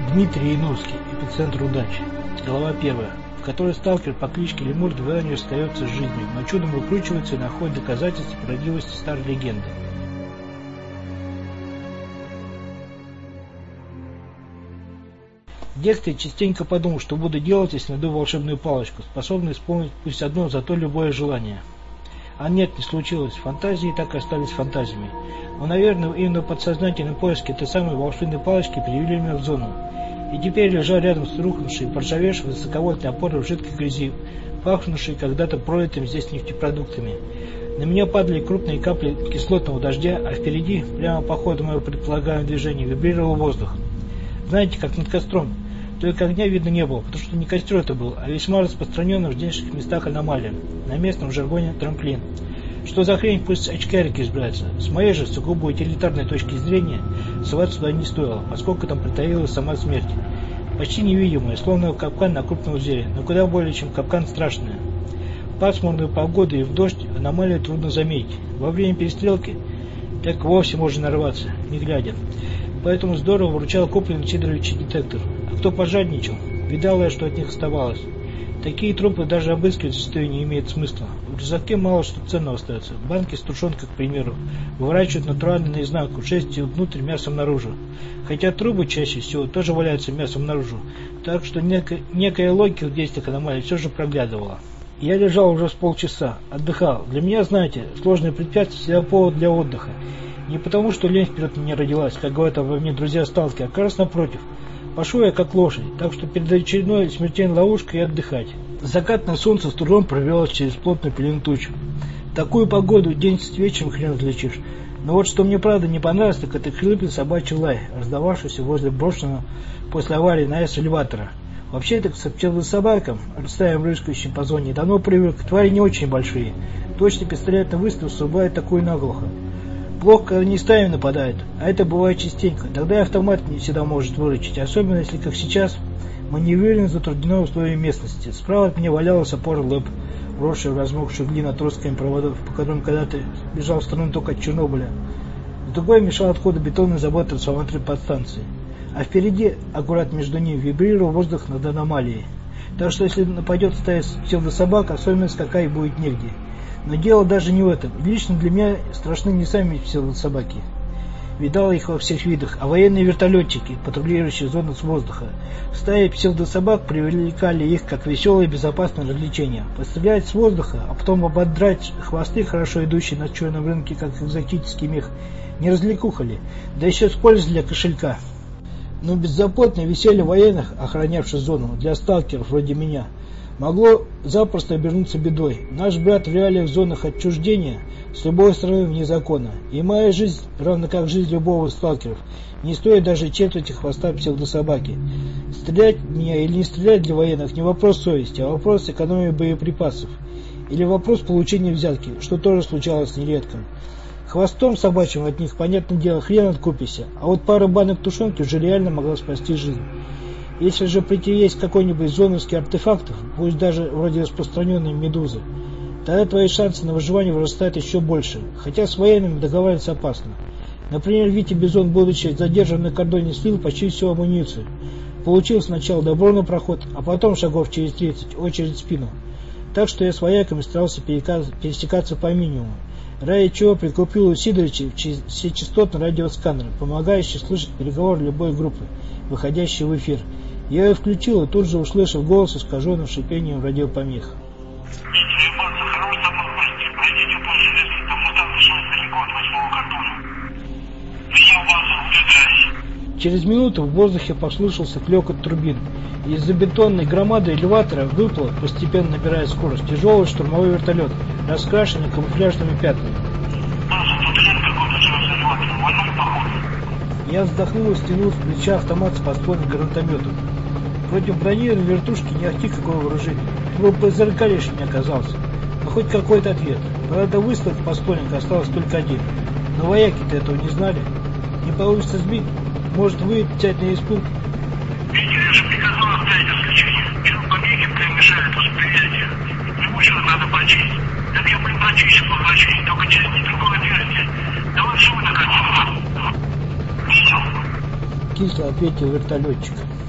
Дмитрий Янурский. Эпицентр удачи. Глава 1, в которой сталкер по кличке Лемур дважды не расстается с жизнью, но чудом выкручивается и находит доказательства правдивости старой легенды. В детстве частенько подумал, что буду делать, если найду волшебную палочку, способную исполнить пусть одно, зато любое желание. А нет, не случилось. Фантазии так и остались фантазиями. Но, наверное, именно подсознательные поиски этой самой волшебной палочки привели меня в зону. И теперь лежал рядом с рухнувшей, поржавевшей высоковольтной опорой в жидкой грязи, пахнувшей когда-то пролитыми здесь нефтепродуктами. На меня падали крупные капли кислотного дождя, а впереди, прямо по ходу моего предполагаемого движения, вибрировал воздух. Знаете, как над костром. Только огня видно не было, потому что не костер это был, а весьма распространенная в здешних местах аномалия. На местном жаргоне трамплин. Что за хрень, пусть очкарики избираются. С моей же сугубо утилитарной точки зрения соваться туда не стоило, поскольку там притаилась сама смерть. Почти невидимая, словно капкан на крупного зверя, но куда более, чем капкан, страшная. В пасмурную погоду и в дождь аномалию трудно заметить. Во время перестрелки так вовсе можно нарваться, не глядя. Поэтому здорово выручал купленный Сидоровичем детектор. А кто пожадничал, видал я, что от них оставалось. Такие трупы даже обыскивать зачастую не имеет смысла. В рюкзаке мало что ценного остается. Банки с тушенкой, к примеру, выворачивают натурально наизнанку, шерстью внутрь, мясом наружу. Хотя трубы чаще всего тоже валяются мясом наружу. Так что некая логика в действиях аномалии все же проглядывала. Я лежал уже с полчаса, отдыхал. Для меня, знаете, сложные препятствия всегда повод для отдыха. Не потому, что лень вперед не родилась, как говорят обо мне друзья-сталкеры, а как раз напротив. Пашу я как лошадь, так что перед очередной смертельной ловушкой и отдыхать. Закатное солнце с трудом пробивалось через плотную пелену туч. Такую погоду день с вечером хрен различишь. Но вот что мне правда не понравилось, так это хлипкий собачий лай, раздававшийся возле брошенного после аварии на элеватора. Вообще-то к собакам, расставим рыскающим по зоне, давно привык, твари не очень большие. Точный пистолетный выстрел срубает такую наглухо. Плохо, когда не стаями нападают, а это бывает частенько. Тогда и автомат не всегда может выручить, особенно если, как сейчас, маневрирование затруднено условиями местности. Справа от меня валялась опора ЛЭП, вросшая в размокшую глину отростками проводов, по которым когда-то бежал в сторону только от Чернобыля. С другой мешал отходу бетонный забор трансформаторной подстанции. А впереди, аккурат между ними, вибрировал воздух над аномалией. Так что если нападет стая псевдособак, особенно скакать будет негде. Но дело даже не в этом. Лично для меня страшны не сами псевдособаки. Видал их во всех видах, а военные вертолетчики, патрулирующие зону с воздуха. Стаи псевдособак привлекали их как веселое и безопасное развлечение. Пострелять с воздуха, а потом ободрать хвосты, хорошо идущие на черном рынке, как экзотический мех, не развлекухали, да еще с пользой для кошелька. Но беззаботное веселье военных, охранявших зону, для сталкеров вроде меня, могло запросто обернуться бедой. Наш брат в реалиях зонах отчуждения с любой стороны вне закона. И моя жизнь, равно как жизнь любого из сталкеров, не стоит даже четверти хвоста псевдособаки. Стрелять в меня или не стрелять для военных не вопрос совести, а вопрос экономии боеприпасов. Или вопрос получения взятки, что тоже случалось нередко. Хвостом собачьим от них, понятное дело, хрен откупися, а вот пара банок тушенки уже реально могла спасти жизнь. Если же прийти есть какой-нибудь зоновский артефактов, пусть даже вроде распространенной медузы, тогда твои шансы на выживание вырастают еще больше, хотя с военными договариваться опасно. Например, Витя Бизон, будучи задержан на кордоне, слил почти всю амуницию. Получил сначала добро на проход, а потом шагов через 30 очередь в спину. Так что я с вояками старался пересекаться по минимуму. Ради чего прикупил у Сидоровича всечастотный радиосканер, помогающий слышать переговоры любой группы, выходящей в эфир. Я ее включил и тут же услышал голос, искаженным шипением радиопомех. Через минуту в воздухе послышался клёкот турбин. Из-за бетонной громады элеватора выплыл, постепенно набирая скорость, тяжелый штурмовой вертолет, раскрашенный камуфляжными пятнами. Я вздохнул и стянул с плеча автомат с подствольным гранатометом. Против бронированной вертушки не ахти какое вооружение. Его ПЗРК лишь не оказался. Но хоть какой-то ответ. Правда, выставок подствольника осталось только один. Но вояки-то этого не знали. Не получится сбить. Может, вы взять на испуг? Я же приказал оставить исключение. Чем помехи мешают восприятию. Прибучило надо почистить. Так я, почищу, только через другое отверстие. Давай живо накатим. Кисло ответил вертолетчик.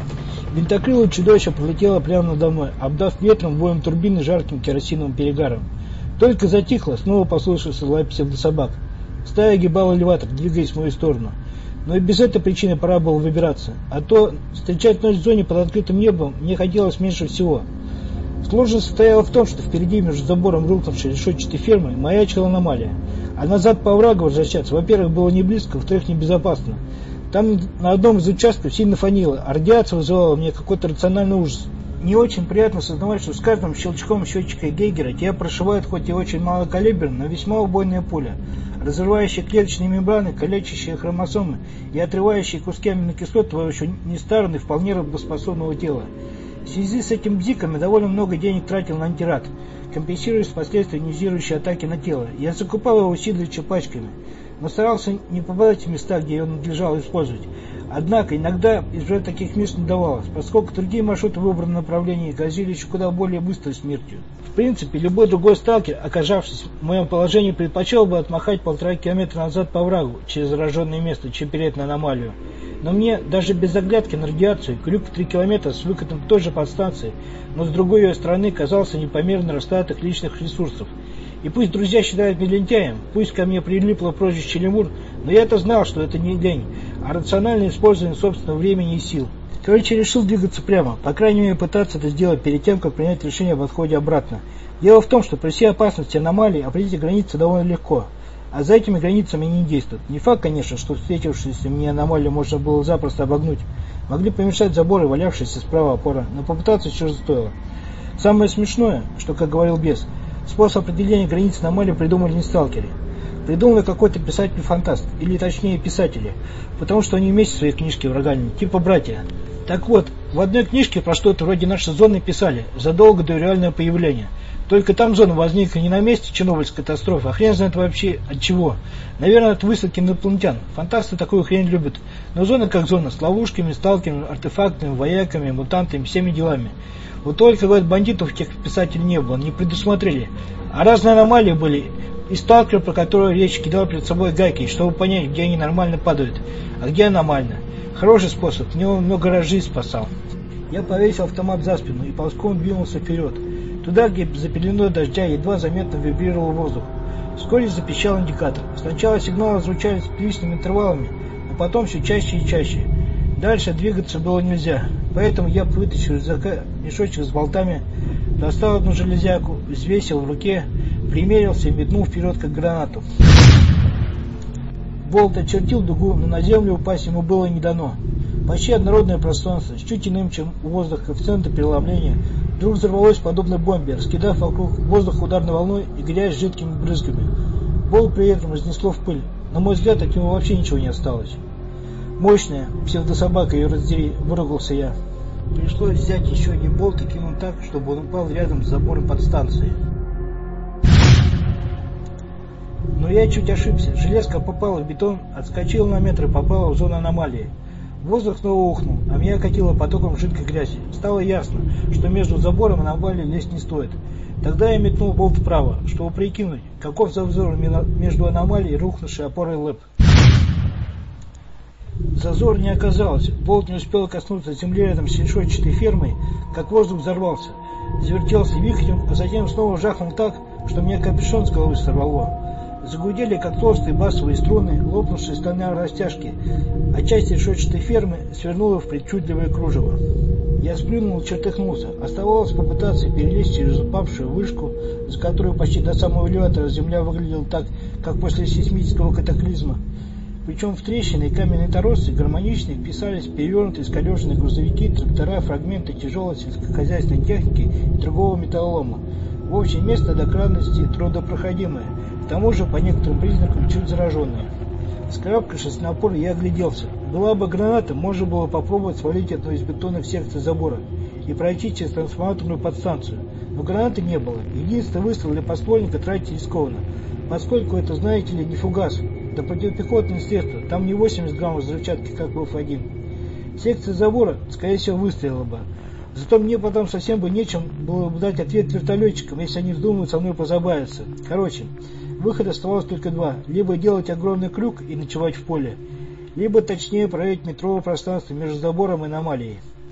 Винтокрылое чудовище пролетело прямо надо мной, обдав ветром, воем турбины, жарким керосиновым перегаром. Только затихло, снова послышался лай псевдособак. Стая огибала элеватор, двигаясь в мою сторону. Но и без этой причины пора было выбираться. А то встречать ночь в зоне под открытым небом мне хотелось меньше всего. Сложность состояла в том, что впереди между забором рухнувшей решетчатой фермой маячила аномалия. А назад по оврагу возвращаться, во-первых, было не близко, во-вторых, небезопасно. Там на одном из участков сильно фанило, а радиация вызывала мне какой-то рациональный ужас. Не очень приятно осознавать, что с каждым щелчком счетчика Гейгера тебя прошивает хоть и очень малокалиберная, но весьма убойная пуля, разрывающая клеточные мембраны, калечащие хромосомы и отрывающие куски аминокислот твоего еще не старого и вполне работоспособного тела. В связи с этим бзиком я довольно много денег тратил на антирад, компенсируя последствия ионизирующей атаки на тело. Я закупал его Сидорыча пачками, но старался не попадать в места, где его надлежало использовать. Однако иногда избрать таких мест не давалось, поскольку другие маршруты в выбранном направлении грозили еще куда более быстрой смертью. В принципе, любой другой сталкер, оказавшись в моем положении, предпочел бы отмахать 1,5 километра назад по оврагу через зараженное место, чем переть на аномалию. Но мне, даже без оглядки на радиацию, крюк в 3 километра с выкатом той же подстанции, но с другой ее стороны казался непомерно расстаток личных ресурсов. И пусть друзья считают меня лентяем, пусть ко мне прилипло прозвище Лемур, но я-то знал, что это не лень, а рациональное использование собственного времени и сил. Короче, решил двигаться прямо, по крайней мере пытаться это сделать перед тем, как принять решение об отходе обратно. Дело в том, что при всей опасности аномалии определить границы довольно легко, а за этими границами не действует. Не факт, конечно, что встретившуюся мне аномалию можно было запросто обогнуть. Могли помешать заборы, валявшиеся справа опора, но попытаться все же стоило. Самое смешное, что, как говорил бес, способ определения границ аномалии придумали не сталкеры. Придумал какой-то писатель-фантаст, или точнее писатели, потому что они вместе в своей книжке врагалили, типа братья. Так вот, в одной книжке про что-то вроде нашей зоны писали, задолго до реального появления. Только там зона возникла не на месте Чернобыльской катастрофы, а хрен знает вообще от чего. Наверное, от высадки инопланетян. Фантасты такую хрень любят. Но зона как зона, с ловушками, сталкерами, артефактами, вояками, мутантами, всеми делами. Вот только, говорят, бандитов тех писателей не было, не предусмотрели. А разные аномалии были. И сталкер, про который речь, кидал перед собой гайки, чтобы понять, где они нормально падают, а где аномально. Хороший способ, мне он много раз жизнь спасал. Я повесил автомат за спину и ползком двинулся вперед. Туда, где за пеленой дождя едва заметно вибрировал воздух. Вскоре запищал индикатор. Сначала сигналы звучали с приличными интервалами, но потом все чаще и чаще. Дальше двигаться было нельзя, поэтому я вытащил из рюкзака мешочек с болтами, достал одну железяку, взвесил в руке, примерился и метнул вперед, как гранату. Болт очертил дугу, но на землю упасть ему было не дано. Почти однородное пространство, с чуть иным, чем у воздуха коэффициента переломления, вдруг взорвалось подобно бомбе, раскидав вокруг воздух ударной волной и грязь с жидкими брызгами. Болт при этом разнесло в пыль. На мой взгляд, от него вообще ничего не осталось. Мощная псевдособака, ее раздери, выругался я. Пришлось взять еще один болт и кинуть так, чтобы он упал рядом с забором подстанции. Но я чуть ошибся. Железка попала в бетон, отскочила на метр и попала в зону аномалии. Воздух снова ухнул, а меня окатило потоком жидкой грязи. Стало ясно, что между забором и аномалией лезть не стоит. Тогда я метнул болт вправо, чтобы прикинуть, каков зазор между аномалией и рухнувшей опорой ЛЭП. Зазор не оказалось. Болт не успел коснуться земли рядом с решетчатой фермой, как воздух взорвался. Завертелся вихрем, а затем снова жахнул так, что мне капюшон с головы сорвало. Загудели, как толстые басовые струны, лопнувшие стальные растяжки, а часть решетчатой фермы свернула в причудливое кружево. Я сплюнул и чертыхнулся. Оставалось попытаться перелезть через упавшую вышку, за которую почти до самого элеватора земля выглядела так, как после сейсмического катаклизма. Причем в трещины и каменные торосцы гармонично вписались перевернутые искалеженные грузовики, трактора, фрагменты тяжелой сельскохозяйственной техники и другого металлолома. В общем, место до крайности трудопроходимое, к тому же по некоторым признакам чуть зараженное. Скарабкавшись на опору, я огляделся. Была бы граната, можно было попробовать свалить одну из бетонных секций забора и пройти через трансформаторную подстанцию. Но гранаты не было. Единственный выстрел для подствольника тратить рискованно, поскольку это, знаете ли, не фугас, да противопехотное средство, там не 80 граммов взрывчатки, как в F1. Секция забора, скорее всего, выстрелила бы. Зато мне потом совсем бы нечем было бы дать ответ вертолетчикам, если они вздумают со мной позабавиться. Короче, выход оставалось только два. Либо делать огромный крюк и ночевать в поле, либо точнее проверить метровое пространство между забором и аномалией.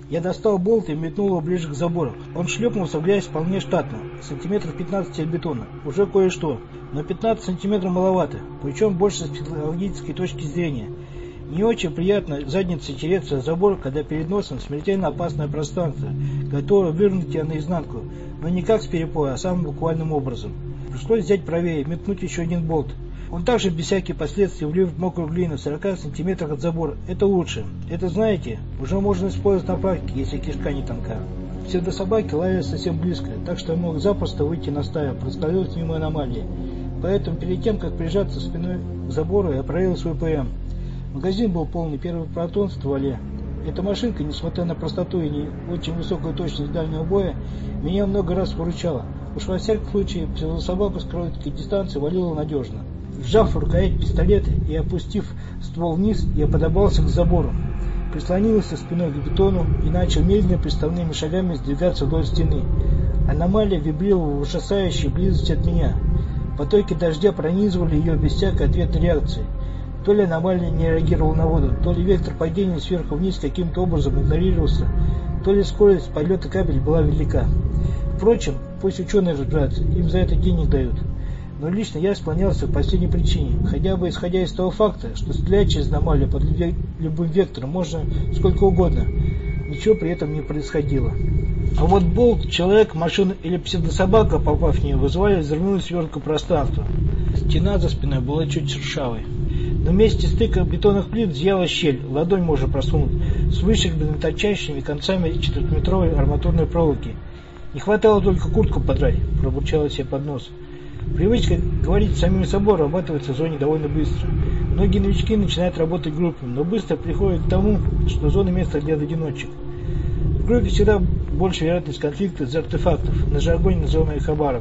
Я достал болт и метнул его ближе к забору. Он шлепнулся в грязь вполне штатно, сантиметров 15 от бетона. Уже кое-что, но 15 сантиметров маловато, причем больше с психологической точки зрения. Не очень приятно задницей тереться о забор, когда перед носом смертельно опасное пространство, готовое вывернуть тебя наизнанку, но не как с перепоя, а самым буквальным образом. Пришлось взять правее, метнуть еще один болт. Он также без всяких последствий влил в мокрую глину в 40 сантиметрах от забора. Это лучше. Это, знаете, уже можно использовать на практике, если кишка не тонка. Псевдособаки лаяли совсем близко, так что я мог запросто выйти на стаю, проскользнуть мимо аномалии. Поэтому перед тем, как прижаться спиной к забору, я проверил свой ПМ. Магазин был полный, первый протон в стволе. Эта машинка, несмотря на простоту и не очень высокую точность дальнего боя, меня много раз выручала. Уж во всяком случае, псевдособаку с короткой дистанции валила надежно. Сжав в рукоять пистолета и опустив ствол вниз, я подобрался к забору, прислонился спиной к бетону и начал медленно приставными шагами сдвигаться вдоль стены. Аномалия вибрировала в ужасающей близости от меня. Потоки дождя пронизывали ее без всякой ответной реакции. То ли аномалия не реагировала на воду, то ли вектор падения сверху вниз каким-то образом игнорировался, то ли скорость полета капель была велика. Впрочем, пусть ученые разбираются, им за это денег дают. Но лично я склонялся к последней причине, хотя бы исходя из того факта, что стрелять через аномалию под любым вектором можно сколько угодно. Ничего при этом не происходило. А вот болт, человек, машина или псевдособака, попав в нее, вызывали взрывную свертку пространства. Стена за спиной была чуть шершавой. На месте стыка бетонных плит зияла щель, ладонь можно просунуть, с выщербленными торчащими концами 4-метровой арматурной проволоки. Не хватало только куртку подрать, пробурчала себе под нос. Привычка говорить с самим собой рабатывается в зоне довольно быстро. Многие новички начинают работать группами, но быстро приходят к тому, что зона место для одиночек. В группе всегда больше вероятность конфликта из-за артефактов, на жаргоне называемых хабаром.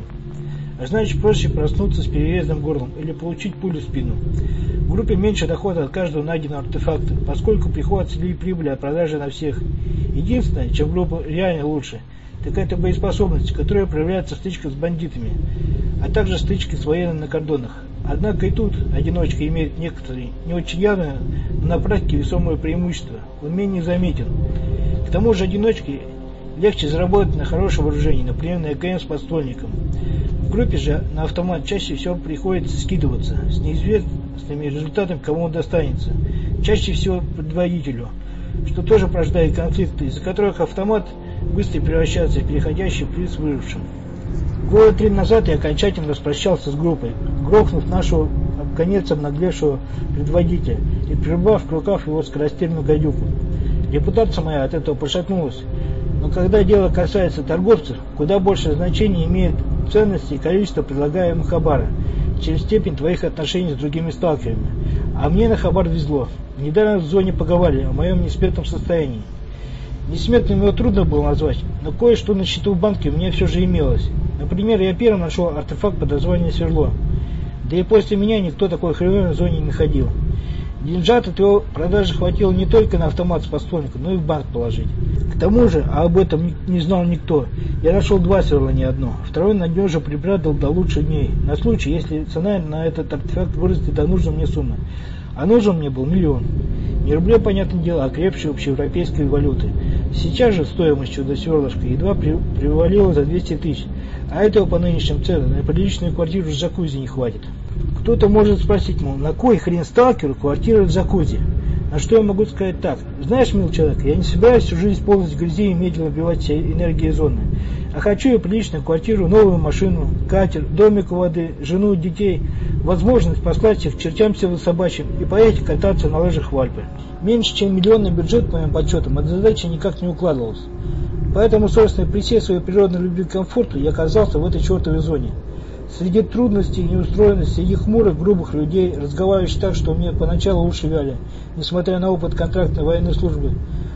А значит, проще проснуться с перерезанным горлом или получить пулю в спину. В группе меньше дохода от каждого найденного артефакта, поскольку приходится делить прибыль от продажи на всех. Единственное, чем группа реально лучше, так это боеспособность, которая проявляется в стычках с бандитами, а также стычки с военными на кордонах. Однако и тут одиночка имеет некоторые, не очень явное, но на практике весомое преимущество. Он менее заметен. К тому же одиночке легче заработать на хорошее вооружение, например, на АКМ с подствольником. В группе же на автомат чаще всего приходится скидываться с неизвестными результатами, кому он достанется. Чаще всего предводителю, что тоже порождает конфликты, из-за которых автомат быстро превращается в переходящий приз выжившим. Года 3 назад я окончательно распрощался с группой, грохнув нашего конец обнаглевшего предводителя и прибав в рукав его скорострельную гадюку. Репутация моя от этого пошатнулась. Но когда дело касается торговцев, куда больше значения имеет ценности и количество предлагаемых хабара, через степень твоих отношений с другими сталкерами. А мне на хабар везло. Недавно в зоне поговорили о моем несмертном состоянии. Несмертным его трудно было назвать, но кое-что на счету в банке у меня все же имелось. Например, я первым нашел артефакт под названием сверло. Да и после меня никто такой хреновый в зоне не находил. Деньжат от его продажи хватило не только на автомат с подствольником, но и в банк положить. К тому же, а об этом не знал никто, я нашел 2 сверла, не одно. Второй надежно припрятал до лучших дней, на случай, если цена на этот артефакт вырастет до нужной мне суммы. А нужен мне был 1 миллион. Не рублей, понятное дело, а крепче общеевропейской валюты. Сейчас же стоимость чудо-сверлышка едва привалила за 200 тысяч, а этого по нынешним ценам на приличную квартиру с джакузи не хватит. Кто-то может спросить, мол, на кой хрен сталкеру квартира в джакузи? На что я могу сказать так? Знаешь, мил человек, я не собираюсь всю жизнь полностью грязи и медленно убивать себя энергией зоны. А хочу я приличную квартиру, новую машину, катер, домик у воды, жену, детей, возможность послать их к чертям собачьим и поехать кататься на лыжах в Альпы. Меньше чем миллионный бюджет, по моим подсчетам, эта задача никак не укладывалась. Поэтому, собственно, при всей своей природной любви к комфорту я оказался в этой чертовой зоне. Среди трудностей и неустроенностей, среди хмурых, грубых людей, разговаривающих так, что мне поначалу уши вяли, несмотря на опыт контрактной военной службы.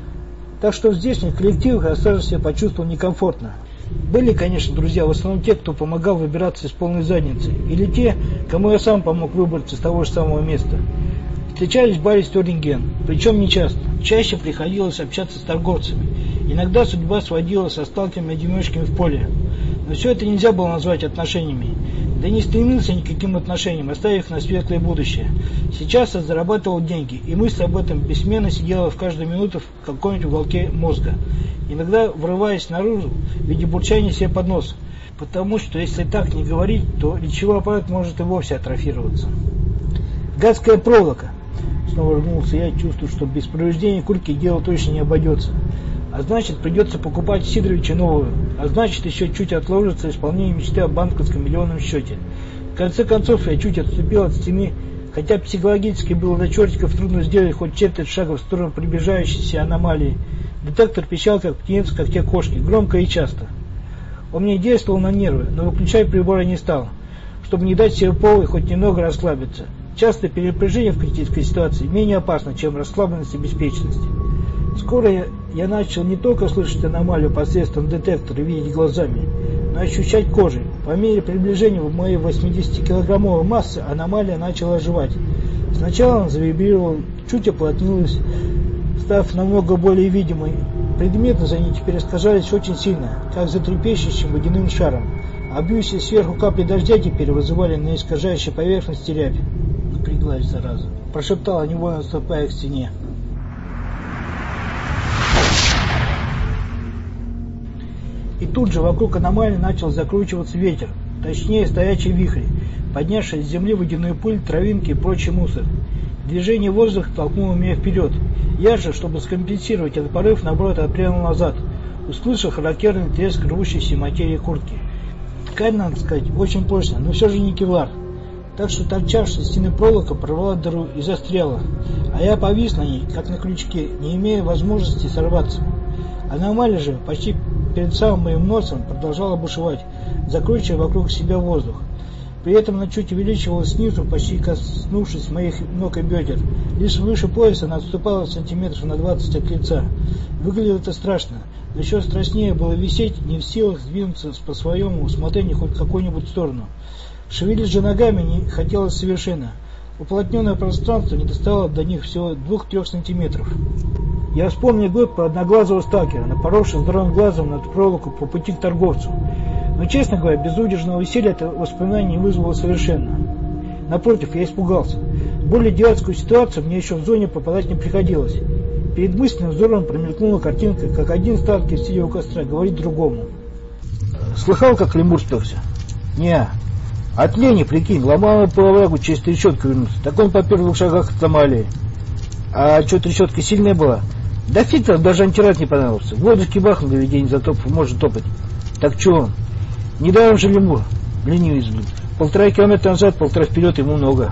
Так что в здешних коллективах я сразу себя почувствовал некомфортно. Были, конечно, друзья, в основном те, кто помогал выбираться из полной задницы, или те, кому я сам помог выбраться с того же самого места. Встречались в баре Стерлинген, причем не часто. Чаще приходилось общаться с торговцами. Иногда судьба сводила со сталкерами-одиночками в поле. Но все это нельзя было назвать отношениями. Да не стремился ни к каким отношениям, оставив их на светлое будущее. Сейчас я зарабатывал деньги, и мысль об этом бессменно сидела в каждую минуту в каком-нибудь уголке мозга, иногда врываясь наружу в виде бурчания себе под нос, потому что если так не говорить, то речевой аппарат может и вовсе атрофироваться. Гадская проволока. Снова ругнулся я, чувствую, что без проведения куртки дело точно не обойдется. А значит, придется покупать Сидоровича новую. А значит, еще чуть отложится исполнение мечты о банковском миллионном счете. В конце концов, я чуть отступил от стены, хотя психологически было до чертиков трудно сделать хоть четверть шага в сторону приближающейся аномалии. Детектор пищал, как птенец, как те кошки, громко и часто. Он мне действовал на нервы, но выключать приборы не стал, чтобы не дать себе повод хоть немного расслабиться. Часто перепряжение в критической ситуации менее опасно, чем расслабленность и беспечность. Скоро я начал не только слышать аномалию посредством детектора и видеть глазами, но и ощущать кожей. По мере приближения в моей 80-килограммовой массы аномалия начала оживать. Сначала она завибрировала, чуть оплотнилась, став намного более видимой. Предметы за ней теперь искажались очень сильно, как за трепещущим водяным шаром. А бьющие сверху капли дождя теперь вызывали на искажающей поверхности рябь. Напряглась, зараза. Прошептала, невольно отступая к стене. И тут же вокруг аномалии начал закручиваться ветер, точнее стоячий вихрь, поднявший с земли водяную пыль, травинки и прочий мусор. Движение воздуха толкнуло меня вперед. Я же, чтобы скомпенсировать этот порыв, наоборот, отпрянул назад, услышав характерный треск рвущейся материи куртки. Ткань, надо сказать, очень прочная, но все же не кевлар. Так что торчавшая стены проволока прорвала дыру и застряла, а я повис на ней, как на крючке, не имея возможности сорваться. Аномалия же почти перед самым моим носом продолжала бушевать, закручивая вокруг себя воздух. При этом она чуть увеличивалась снизу, почти коснувшись моих ног и бедер. Лишь выше пояса она отступала сантиметров на 20 от лица. Выглядело это страшно, но еще страшнее было висеть, не в силах сдвинуться по своему усмотрению хоть в какую-нибудь сторону. Шевелить же ногами не хотелось совершенно. Уплотненное пространство не доставало до них всего 2-3 сантиметров. Я вспомнил год про одноглазого сталкера, напоровшись здоровым глазом на проволоку по пути к торговцу. Но, честно говоря, безудержного веселья это воспоминание не вызвало совершенно. Напротив, я испугался. Более дурацкую ситуацию мне еще в зоне попадать не приходилось. Перед мысленным взором промелькнула картинка, как один сталкер, сидя у костра, говорит другому. Слыхал, как лемур спекся? Не. От лени, прикинь, ломал по оврагу через трещотку вернулся. Так он по первых шагах от аномалии. А что, трещотка сильная была? Да фиг там, даже антирад не понравился. В воздухе бахнул, и день может топать. Так что он? Недаром же лемур. Ленивец, блин. 1,5 километра назад, 1,5 вперед, ему много.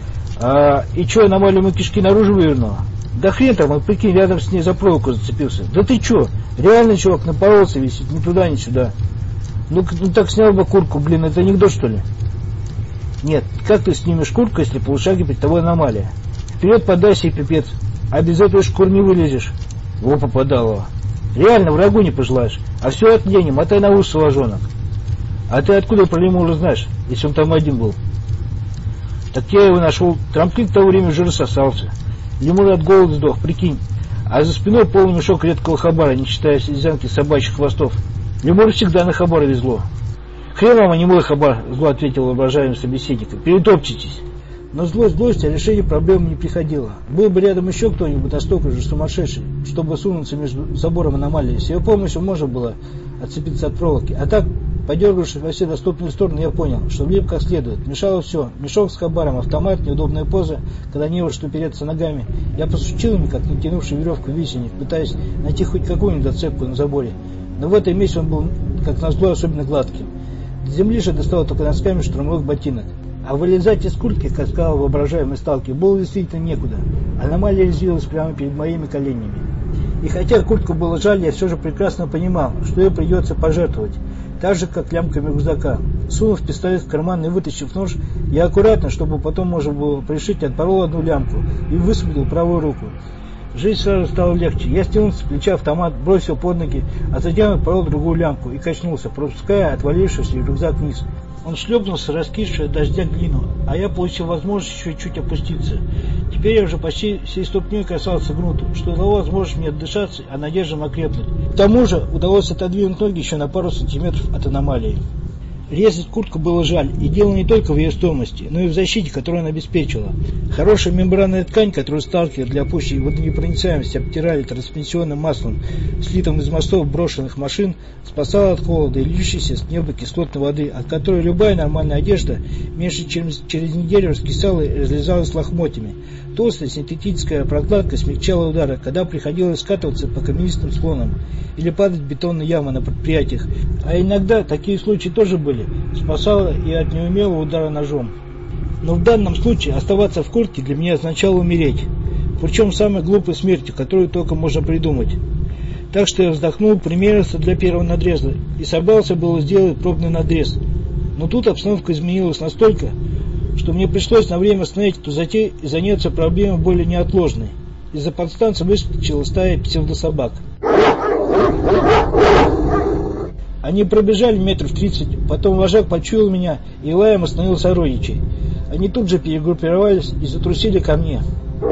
И что, аномалию мы кишки наружу вывернула? Да хрен там, он, прикинь, рядом с ней за проволоку зацепился. Да ты что? Реально чувак напоролся висит, ни туда, ни сюда. Ну так снял бы куртку, блин, это анекдот, что ли? Нет, как ты снимешь куртку, если полушаги перед тобой аномалия? Вперед подайся и пипец, а без этого шкур не вылезешь. Во, попадало. Реально, врагу не пожелаешь. А все от лени, мотай на ус, соложонок. А ты откуда про лемура знаешь, если он там один был? Так я его нашел, трамплин в то время уже рассосался. Лемур от голода сдох, прикинь. А за спиной полный мешок редкого хабара, не считая селезянки собачьих хвостов. Лемур всегда на хабар везло. Хрен вам, а не мой хабар, зло ответил воображаемый собеседник. Перетопчетесь. Но злость, а решение проблемы не приходило. Был бы рядом еще кто-нибудь настолько же сумасшедший, чтобы сунуться между забором аномалии. С его помощью можно было отцепиться от проволоки. А так, подергавшись во все доступные стороны, я понял, что влип как следует. Мешало все. Мешок с хабаром, автомат, неудобная поза, когда не во что упереться ногами. Я посучил ими, как натянувший веревку висельник, пытаясь найти хоть какую-нибудь зацепку на заборе. Но в этой месте он был, как назло, особенно гладким. До земли же достало только носками штурмовых ботинок. А вылезать из куртки, как сказал воображаемый сталкер, было действительно некуда. Аномалия резвилась прямо перед моими коленями. И хотя куртку было жаль, я все же прекрасно понимал, что ее придется пожертвовать, так же, как лямками рюкзака. Сунув пистолет в карман и вытащив нож, я аккуратно, чтобы потом можно было пришить, отпорол одну лямку и высвободил правую руку. Жизнь сразу стала легче. Я стянул с плеча автомат, бросил под ноги, а затем отпорол другую лямку и качнулся, пропуская отвалившийся рюкзак вниз. Он шлепнулся, раскисший от дождя глину, а я получил возможность еще чуть опуститься. Теперь я уже почти всей ступней касался грунта, что дало возможность мне отдышаться, а надеждам окрепнуть. К тому же удалось отодвинуть ноги еще на пару сантиметров от аномалии. Резать куртку было жаль, и дело не только в ее стоимости, но и в защите, которую она обеспечила. Хорошая мембранная ткань, которую сталкеры для пущей водонепроницаемости обтирали трансмиссионным маслом, слитым из мостов брошенных машин, спасала от холода и льющейся с неба кислотной воды, от которой любая нормальная одежда меньше чем через неделю раскисала и разлезалась лохмотьями. Толстая синтетическая прокладка смягчала удары, когда приходилось скатываться по каменистым склонам или падать в бетонные ямы на предприятиях, а иногда такие случаи тоже были, спасала и от неумелого удара ножом. Но в данном случае оставаться в куртке для меня означало умереть, причем самой глупой смертью, которую только можно придумать. Так что я вздохнул, примерился для первого надреза и собрался было сделать пробный надрез. Но тут обстановка изменилась настолько, что мне пришлось на время остановить эту затею и заняться проблемой более неотложной. Из-за подстанции выскочила стая псевдособак. Они пробежали метров 30, потом вожак почуял меня и лаем остановил сородичей. Они тут же перегруппировались и затрусили ко мне.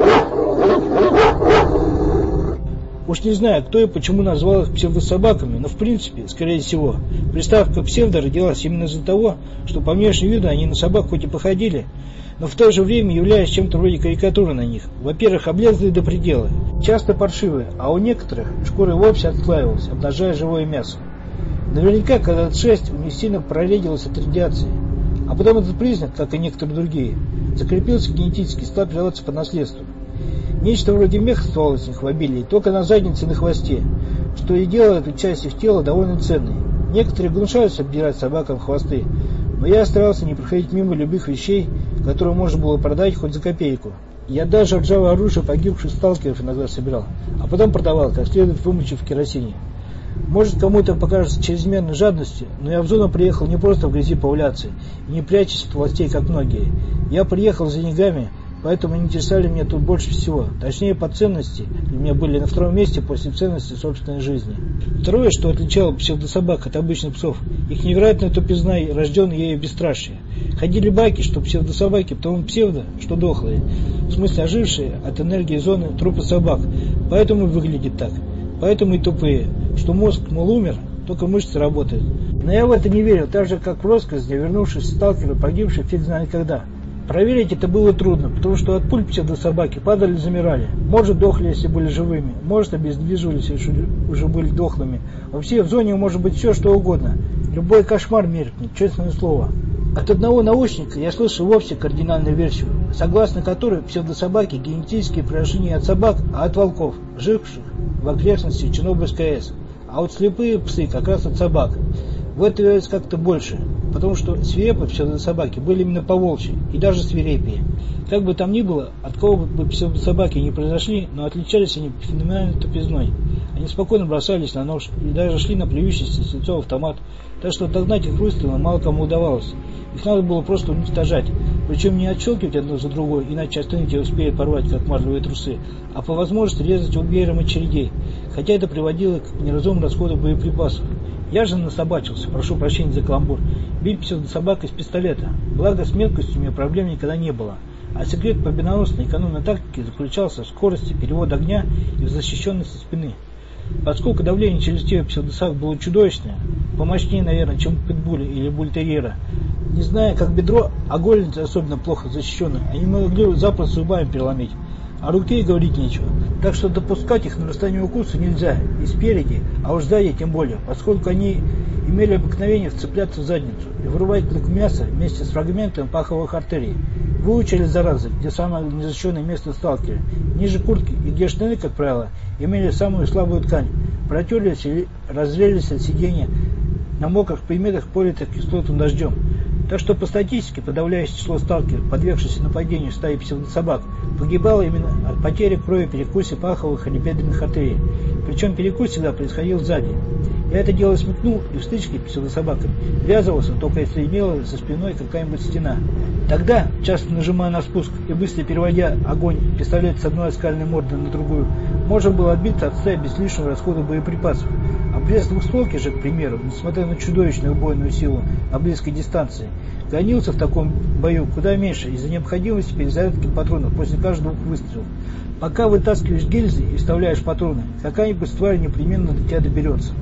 Уж не знаю, кто и почему назвал их псевдособаками, но в принципе, скорее всего, приставка «псевдо» родилась именно из-за того, что по внешнему виду они на собак хоть и походили, но в то же время являясь чем-то вроде карикатуры на них. Во-первых, облезлые до предела, часто паршивые, а у некоторых шкура вовсе отслаивалась, обнажая живое мясо. Наверняка, когда от шерсть у них сильно проредилась от радиации, а потом этот признак, как и некоторые другие, закрепился генетически и стал передаваться по наследству. Нечто вроде меха оставалось у них в обилии, только на заднице и на хвосте, что и делает эту часть их тела довольно ценной. Некоторые гнушаются обдирать собакам хвосты, но я старался не проходить мимо любых вещей, которые можно было продать хоть за копейку. Я даже ржавое оружие погибших сталкеров иногда собирал, а потом продавал, как следует вымочив в керосине. Может, кому-то покажется чрезмерной жадностью, но я в зону приехал не просто в грязи поваляться и не прячась от властей, как многие. Я приехал за деньгами, поэтому они интересовали меня тут больше всего. Точнее, по ценности для меня были на втором месте после ценности собственной жизни. Второе, что отличало псевдособак от обычных псов, их невероятная тупизна и рожденное ею бесстрашие. Ходили байки, что псевдособаки, потому псевдо, что дохлые, в смысле ожившие от энергии зоны трупы собак, поэтому и выглядит так. Поэтому и тупые, что мозг, мол, умер, только мышцы работают. Но я в это не верил, так же, как в россказни, вернувшись сталкеры, погибшие фиг знает когда. Проверить это было трудно, потому что от пуль псевдособаки падали и замирали. Может, дохли, если были живыми, может, обездвиживались, если уже были дохлыми. Вообще, в зоне может быть все, что угодно. Любой кошмар меркнет, честное слово. От одного научника я слышал вовсе кардинальную версию, согласно которой псевдособаки генетические происшествия от собак, а от волков, живших в окрестности Чернобыльской АЭС. А вот слепые псы как раз от собак. В это верится как-то больше, потому что свирепые псевдособаки были именно поволчьи и даже свирепее. Как бы там ни было, от кого бы псевдособаки не произошли, но отличались они феноменальной тупизной. Они спокойно бросались на нож и даже шли на плюющийся с лицом автомат, так что догнать их выстрелом мало кому удавалось. Их надо было просто уничтожать, причем не отщелкивать одну за другой, иначе остальные успеют порвать, как марлевые трусы, а по возможности резать веером очередей, хотя это приводило к неразумному расходу боеприпасов. Я же насобачился, прошу прощения за каламбур, бить псевдособак из пистолета, благо с меткостью у меня проблем никогда не было. А секрет победоносной экономной тактики заключался в скорости перевода огня и в защищенности спины. Поскольку давление челюстей у псевдособак было чудовищное, помощнее, наверное, чем у питбуля или бультерьера, не зная, как бедро, а голень особенно плохо защищена, они могли запросто зубами переломить, а руке и говорить нечего. Так что допускать их на расстояние укуса нельзя, и спереди, а уж сзади тем более, поскольку они имели обыкновение вцепляться в задницу и вырывать клок мяса вместе с фрагментом паховых артерий. Выучили, заразы, где самое незащищенное место сталкера. Ниже куртки и где штаны, как правило, имели самую слабую ткань, протерлись и разлились от сидения на мокрых предметах, политых кислотным дождем. Так что по статистике подавляющее число сталкеров, подвергшихся нападению стаи псевдособак, погибало именно от потери крови перекуси паховых или бедренных артерий. Причем перекус всегда происходил сзади. Я это дело смекнул и в стычке с псевдособаками ввязывался, только если имела за спиной какая-нибудь стена. Тогда, часто нажимая на спуск и быстро переводя огонь пистолет с одной скальной морды на другую, можно было отбиться от стаи без лишнего расхода боеприпасов. А пресс двухстволки же, к примеру, несмотря на чудовищную убойную силу на близкой дистанции, гонился в таком бою куда меньше из-за необходимости перезарядки патронов после каждого выстрела. Пока вытаскиваешь гильзы и вставляешь патроны, какая-нибудь тварь непременно до тебя доберется.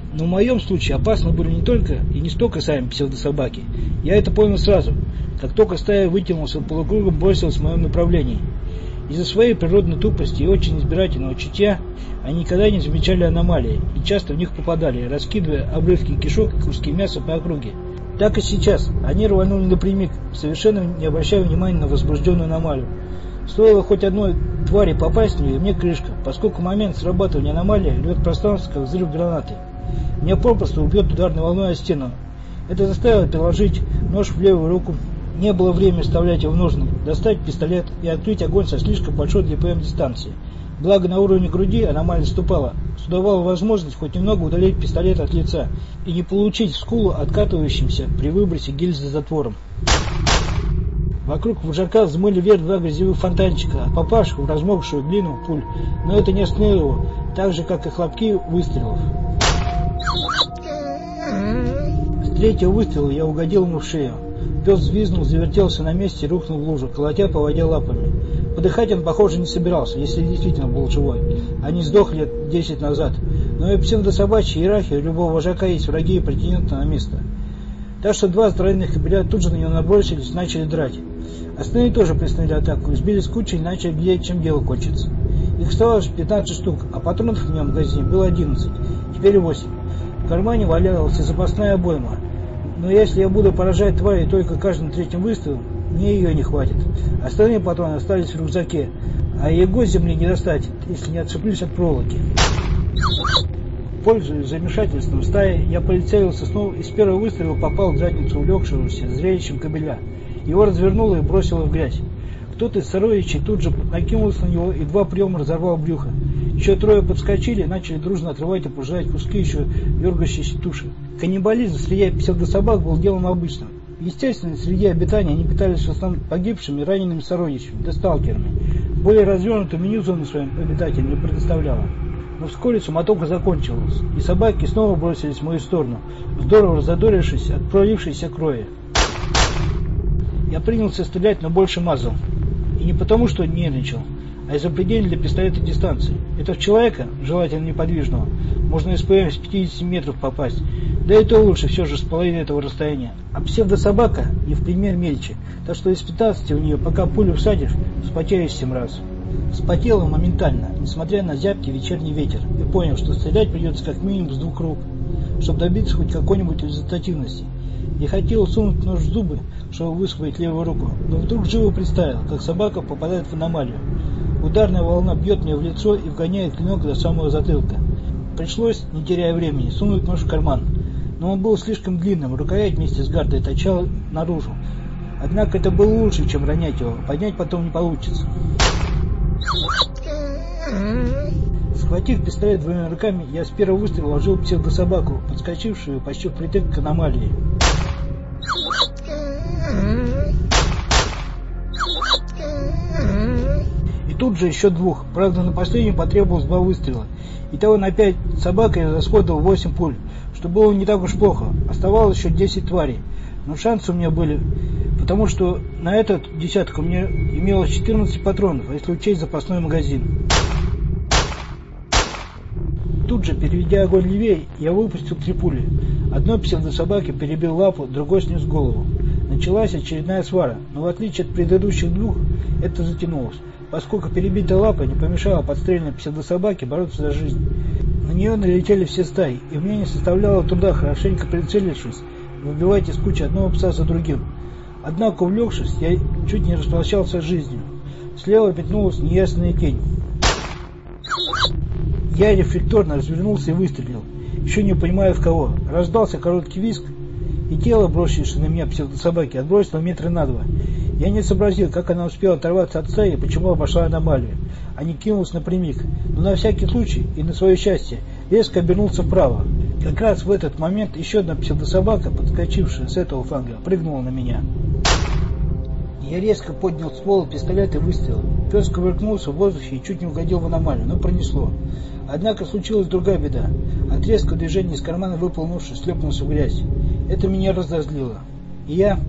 Но в моем случае опасны были не только и не столько сами псевдособаки. Я это понял сразу, как только стая вытянулся полукругом, бросилась в моем направлении. Из-за своей природной тупости и очень избирательного чутья они никогда не замечали аномалии и часто в них попадали, раскидывая обрывки кишок и куски мяса по округе. Так и сейчас они рванули напрямик, совершенно не обращая внимания на возбужденную аномалию. Стоило хоть одной твари попасть в нее, и мне крышка, поскольку момент срабатывания аномалии рвет пространство, как взрыв гранаты. Меня попросту убьет ударной волной о стену. Это заставило переложить нож в левую руку. Не было времени вставлять его в ножны, достать пистолет и открыть огонь со слишком большой для ПМ дистанции. Благо на уровне груди аномалия ступала, что давало возможность хоть немного удалить пистолет от лица и не получить в скулу откатывающимся при выбросе гильзы за затвором. Вокруг вожака взмыли вверх два грязевых фонтанчика, от попавших в размокшую глину пуль, но это не остановило его, так же, как и хлопки выстрелов. С третьего выстрела я угодил ему в шею. Пес взвизгнул, завертелся на месте и рухнул в лужу, колотя по воде лапами. Подыхать он, похоже, не собирался, если действительно был живой. Они сдохли лет 10 назад. Но и псевдособачья иерархия у любого вожака есть враги и претенденты на место. Так что два здоровенных кобеля тут же на него набросились и начали драть. Остальные тоже приостановили атаку, сбились кучей и начали глядеть, чем дело кончится. Их оставалось 15 штук, а патронов в нем магазине было 11, теперь 8. В кармане валялась запасная обойма. Но если я буду поражать твари только каждым третьим выстрелом, мне ее не хватит. Остальные патроны остались в рюкзаке, а его с земли не достать, если не отцеплюсь от проволоки. Пользуясь замешательством стаи, я прицелился снова и с первого выстрела попал в задницу улегшегося зрелищем кобеля. Его развернуло и бросило в грязь. Кто-то из сородичей тут же накинулся на него и два приема разорвал брюхо. Еще трое подскочили и начали дружно отрывать и пожирать куски еще дергающейся туши. Каннибализм среди псевдособак был делом обычным. Естественно, среди обитания они питались в основном погибшими и ранеными сородичами, да сталкерами. Более развернутую меню зону своим обитателям не предоставляла. Но вскоре суматоха закончилась, и собаки снова бросились в мою сторону, здорово разодорившись от пролившейся крови. Я принялся стрелять, но больше мазал. И не потому, что нервничал, а из-за предельной для пистолета дистанции. Это в человека, желательно неподвижного, можно из ПМ с 50 метров попасть. Да и то лучше все же с половины этого расстояния. А псевдособака не в пример мельче, так что из 15 у нее, пока пулю всадишь, вспотеешь 7 раз. Вспотела моментально, несмотря на зябкий вечерний ветер, и понял, что стрелять придется как минимум с 2 рук, чтобы добиться хоть какой-нибудь результативности. Я хотел сунуть нож в зубы, чтобы высвободить левую руку, но вдруг живо представил, как собака попадает в аномалию. Ударная волна бьет мне в лицо и вгоняет клинок до самого затылка. Пришлось, не теряя времени, сунуть нож в карман. Но он был слишком длинным, рукоять вместе с гардой торчала наружу. Однако это было лучше, чем ронять его, поднять потом не получится. Схватив пистолет двумя руками, я с первого выстрела уложил псевдособаку, подскочившую почти впритык к аномалии. И тут же еще 2, правда на последнем потребовалось 2 выстрела. Итого на 5 собак я расходовал 8 пуль, что было не так уж плохо. Оставалось еще 10 тварей, но шансы у меня были, потому что на этот десяток у меня имелось 14 патронов, а если учесть запасной магазин. Тут же, переведя огонь левее, я выпустил 3 пули. Одной псевдособаке перебил лапу, другой снес голову. Началась очередная свара, но в отличие от предыдущих 2, это затянулось, поскольку перебитая лапа не помешала подстрельной псевдособаке бороться за жизнь. На нее налетели все стаи, и мне не составляло труда, хорошенько прицелившись, выбивать из кучи одного пса за другим. Однако, увлекшись, я чуть не распрощался с жизнью. Слева метнулась неясная тень. Я рефлекторно развернулся и выстрелил, еще не понимая в кого. Раздался короткий визг, и тело, бросившееся на меня псевдособаки, отбросило метра на 2. Я не сообразил, как она успела оторваться от стаи и почему обошла аномалию, а не кинулась напрямик. Но на всякий случай и на свое счастье резко обернулся вправо. Как раз в этот момент еще одна псевдособака, подскочившая с этого фланга, прыгнула на меня. Я резко поднял ствол пистолета и выстрелил. Пес кувыркнулся в воздухе и чуть не угодил в аномалию, но пронесло. Однако случилась другая беда. От резкого движения из кармана выпал нож и шлепнулся в грязь. Это меня разозлило. И я...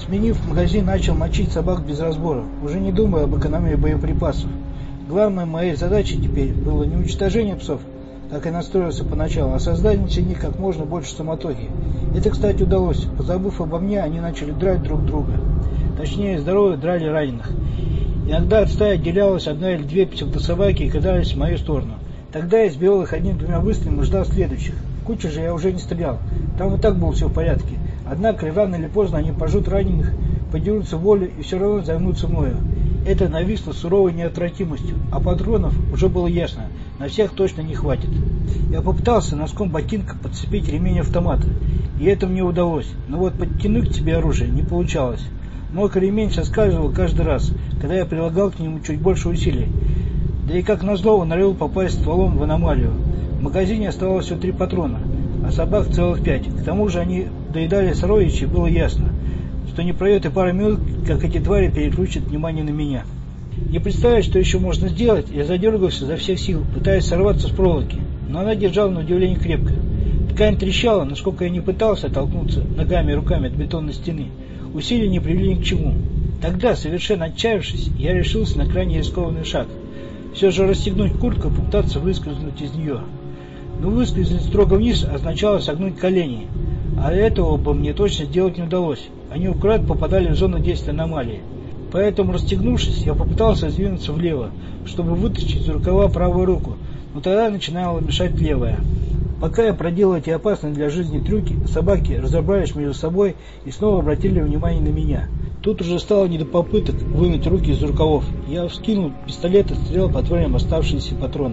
Сменив магазин, начал мочить собак без разбора, уже не думая об экономии боеприпасов. Главной моей задачей теперь было не уничтожение псов, как и настроился поначалу, а создание среди них как можно больше суматохи. Это, кстати, удалось. Позабыв обо мне, они начали драть друг друга. Точнее, здоровые драли раненых. Иногда от стаи отделялась одна или две псевдособаки и кидались в мою сторону. Тогда я избивал их одним-двумя выстрелами и ждал следующих. Кучу же я уже не стрелял. Там и так было все в порядке. Однако, рано или поздно они пожрут раненых, подерутся волю и все равно займутся мною. Это нависло суровой неотвратимостью, а патронов уже было ясно, на всех точно не хватит. Я попытался носком ботинка подцепить ремень автомата, и это мне удалось, но вот подтянуть к себе оружие не получалось. Мокрый ремень соскальзывал каждый раз, когда я прилагал к нему чуть больше усилий. Да и как назло он норовил попасть стволом в аномалию. В магазине оставалось всего 3 патрона, а собак целых 5. К тому же они доедали сородичей, было ясно, что не пройдет и пара минут, как эти твари переключат внимание на меня. Не представляю, что еще можно сделать, я задергался изо всех сил, пытаясь сорваться с проволоки, но она держала на удивление крепко. Ткань трещала, насколько я не пытался оттолкнуться ногами и руками от бетонной стены. Усилия не привели ни к чему. Тогда, совершенно отчаявшись, я решился на крайне рискованный шаг. Все же расстегнуть куртку и попытаться выскользнуть из нее. Но выскользнуть строго вниз означало согнуть колени, а этого бы мне точно сделать не удалось. Они аккурат попадали в зону действия аномалии. Поэтому, расстегнувшись, я попытался сдвинуться влево, чтобы вытащить из рукава правую руку, но тогда начинала мешать левая. Пока я проделал эти опасные для жизни трюки, собаки разобрались между собой и снова обратили внимание на меня. Тут уже стало не до попыток вынуть руки из рукавов. Я вскинул пистолет и стрелял по тварям оставшиеся патроны.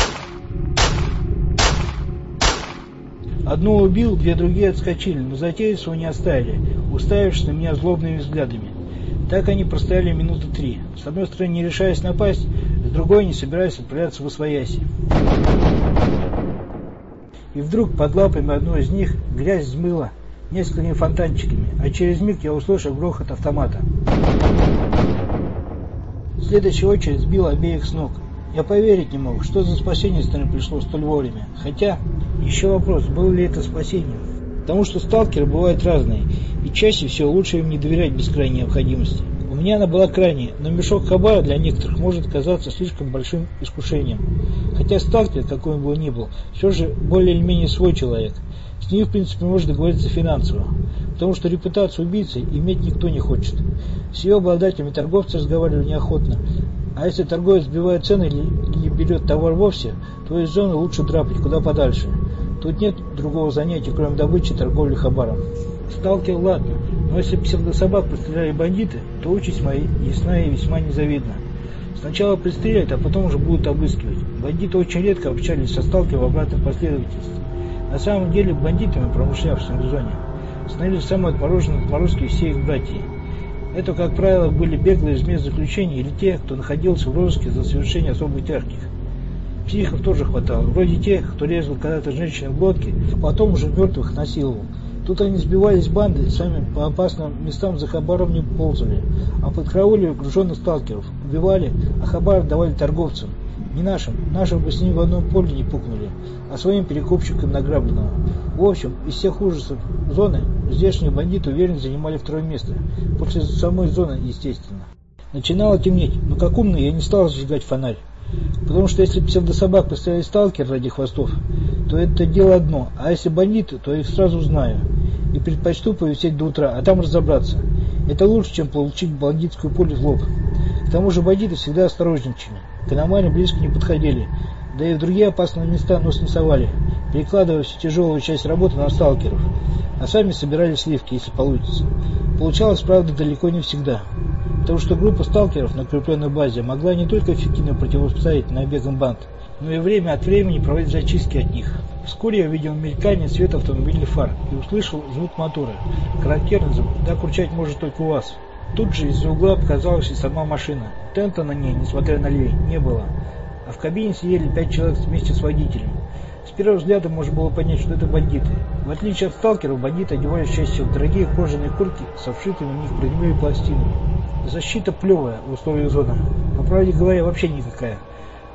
Одну убил, 2 другие отскочили, но затеять свою не оставили, уставившись на меня злобными взглядами. Так они простояли минуты 3. С одной стороны, не решаясь напасть, с другой, не собираясь отправляться в освояси. И вдруг под лапами одной из них грязь взмыла несколькими фонтанчиками, а через миг я услышал грохот автомата. Следующая очередь сбила обеих с ног. Я поверить не мог, что за спасение стороны пришло столь вовремя. Хотя, еще вопрос, было ли это спасением? Потому что сталкеры бывают разные, и чаще всего лучше им не доверять без крайней необходимости. У меня она была крайняя, но мешок хабара для некоторых может казаться слишком большим искушением. Хотя сталкер, какой он бы ни был, все же более или менее свой человек. С ним, в принципе, можно договориться финансово, потому что репутацию убийцы иметь никто не хочет. С ее обладателями торговцы разговаривали неохотно, а если торговец сбивает цены или не берет товар вовсе, то из зоны лучше драпать куда подальше. Тут нет другого занятия, кроме добычи и торговли хабаром. Сталкер, ладно, но если псевдособак постреляли бандиты, то участь моя ясна и весьма незавидна. Сначала пристреляют, а потом уже будут обыскивать. Бандиты очень редко общались со сталкером в обратной последовательности. На самом деле бандитами, промышлявшими в зоне, становились самые отмороженные отморозки все их братья. Это, как правило, были беглые из мест заключения или те, кто находился в розыске за совершение особо тяжких. Психов тоже хватало, вроде тех, кто резал когда-то женщин в глотки, а потом уже мертвых насиловал. Тут они сбивались банды, сами по опасным местам за хабаром не ползали, а подкарауливали груженных сталкеров, убивали, а хабар давали торговцам. Не нашим бы с ним в одном поле не пукнули, а своим перекупщикам награбленного. В общем, из всех ужасов зоны здешние бандиты уверенно занимали 2-е место, после самой зоны, естественно. Начинало темнеть, но как умный я не стал зажигать фонарь, потому что если псевдособак поставили сталкер ради хвостов, то это дело одно, а если бандиты, то я их сразу знаю и предпочту повисеть до утра, а там разобраться. Это лучше, чем получить бандитскую пулю в лоб. К тому же бандиты всегда осторожничали, к аномалии близко не подходили, да и в другие опасные места нос не совали, перекладывая всю тяжелую часть работы на сталкеров, а сами собирали сливки, если получится. Получалось, правда, далеко не всегда, потому что группа сталкеров на укрепленной базе могла не только эффективно противостоять набегам банд, но и время от времени проводить зачистки от них. Вскоре я увидел мелькание света автомобильных фар и услышал звук мотора. Характерный звук, да кричать может только у вас. Тут же из-за угла показалась и сама машина. Тента на ней, несмотря на ливень, не было. А в кабине сидели 5 человек вместе с водителем. С первого взгляда можно было понять, что это бандиты. В отличие от сталкеров, бандиты одевались чаще в дорогие кожаные куртки со вшитыми в них броневыми пластинами. Защита плевая в условиях зоны. По правде говоря, вообще никакая.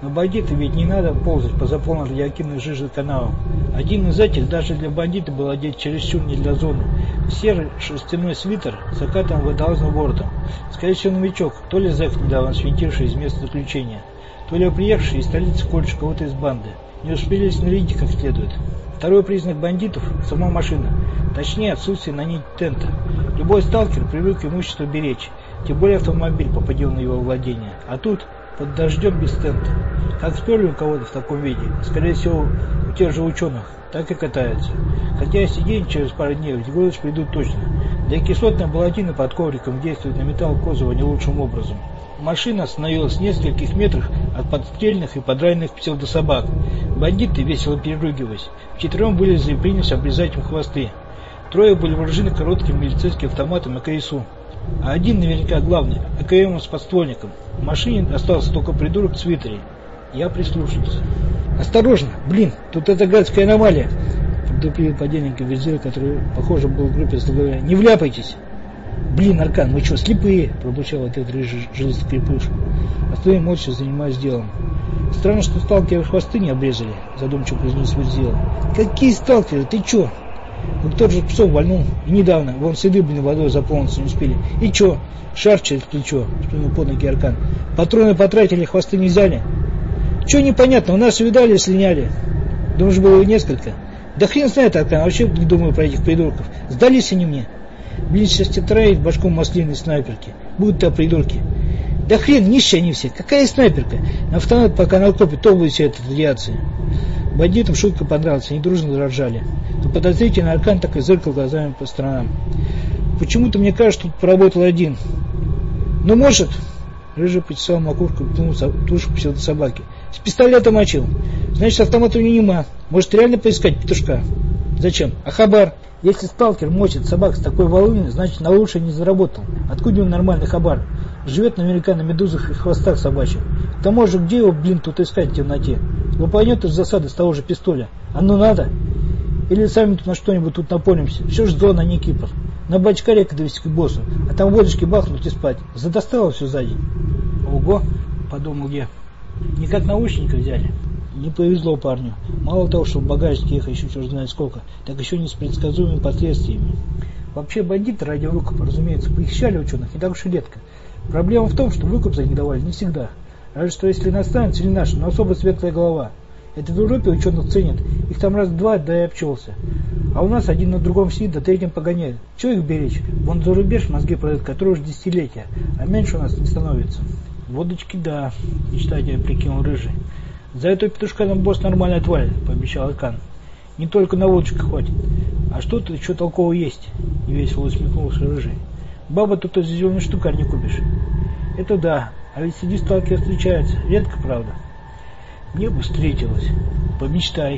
Но бандитам ведь не надо ползать по заполненным радиоактивной жижей каналам. Один из этих даже для бандита был одет чересчур не для зоны. В серый шерстяной свитер с закатанным водолазным бортом. Скорее всего, новичок, то ли зэк, недавно свинтивший из места заключения, то ли приехавший из столицы Польши кого-то из банды. Не успели снарядить как следует. Второй признак бандитов – сама машина. Точнее, отсутствие на ней тента. Любой сталкер привык имущество беречь. Тем более автомобиль попадет на его владение. А тут под дождем без тента. Как сперли у кого-то в таком виде, скорее всего, у тех же ученых, так и катаются. Хотя сиденье через пару дней в Дегородж придут точно. Да и кислотная балатина под ковриком действует на металл кузова не лучшим образом. Машина остановилась в нескольких метрах от подстрельных и подраненных псевдособак. Бандиты, весело переругиваясь, вчетвером вылезли и принялись обрезать им хвосты. Трое были вооружены коротким милицейским автоматом АКСУ. А один, наверняка главный, АКМом с подствольником. В машине остался только придурок в свитере. Я прислушался. «Осторожно! Блин, тут эта гадская аномалия!» Предупредил подельника Визира, который, похоже, был в группе слуговая. «Не вляпайтесь!» «Блин, Аркан, мы что, слепые?» – пробурчал ответ рыжий жилистый крепыш. Остальные молча занимаясь делом. «Странно, что сталкеры хвосты не обрезали», – задумчиво произнес Визира. «Какие сталкеры? Ты чё? Ну кто же псов вальнул? И недавно, вон следы, блин, водой заполниться не успели. И чё? Шар через плечо», – вспомнил под ноги Аркан. «Патроны потратили, хвосты не взяли?» «Чё непонятно, у нас видали, слиняли. Думаешь, было несколько?» «Да хрен знает, Аркан, вообще не думаю про этих придурков. Сдались они мне. Блин, сейчас тебе троить башком маслиной снайперки. Будут-то придурки. Да хрен, нищие они все. Какая снайперка? На автомат пока накопит, то будет вся эта радиация». Бандитам шутка понравилась, они дружно заржали. Но подозрительно Аркан так и зыркал глазами по сторонам. «Почему-то мне кажется, тут поработал один». «Ну, может...» Рыжий почесал макушку и ткнул тушу псевдособаки. «С пистолета мочил. Значит, автомата у него нема. Может, реально поискать петушка?» «Зачем? А хабар? Если сталкер мочит собак с такой волыной, значит, на лучшее не заработал. Откуда он нормальный хабар? Живет наверняка на медузах и хвостах собачьих. К тому же, где его, блин, тут искать в темноте? Лупанет из засады с того же пистоля. А ну надо? Или сами тут на что-нибудь тут напоримся? Все ж зона, а не Кипр. На бачкаре довести к боссу, а там водочки бахнуть и спать. Задостало все за день». «Ого», — подумал я, — «не как наушника взяли». Не повезло парню. Мало того, что в багажнике ехал еще черт знает сколько, так еще не с предсказуемыми последствиями. Вообще бандиты ради выкупа, разумеется, похищали ученых не так уж и редко. Проблема в том, что выкуп за них давали не всегда. Разве что если иностранец или наш, но особо светлая голова. Это в Европе ученых ценят, их там раз-два, да и обчелся. А у нас один на другом сидит, да третьим погоняет. Чего их беречь? Вон за рубеж мозги продают, которые уже десятилетия, а меньше у нас не становится. «Водочки, да», — мечтательно прикинул Рыжий. «За этого петушка нам босс нормально отвалит», — пообещал Аркан. «Не только на водочку хватит. А что тут еще толкового есть?» — невесело усмехнулся Рыжий. «Баба тут из зеленой штукарь не купишь». «Это да, а ведь среди сталкеров встречается. Редко, правда». «Мне бы встретилось. Помечтай».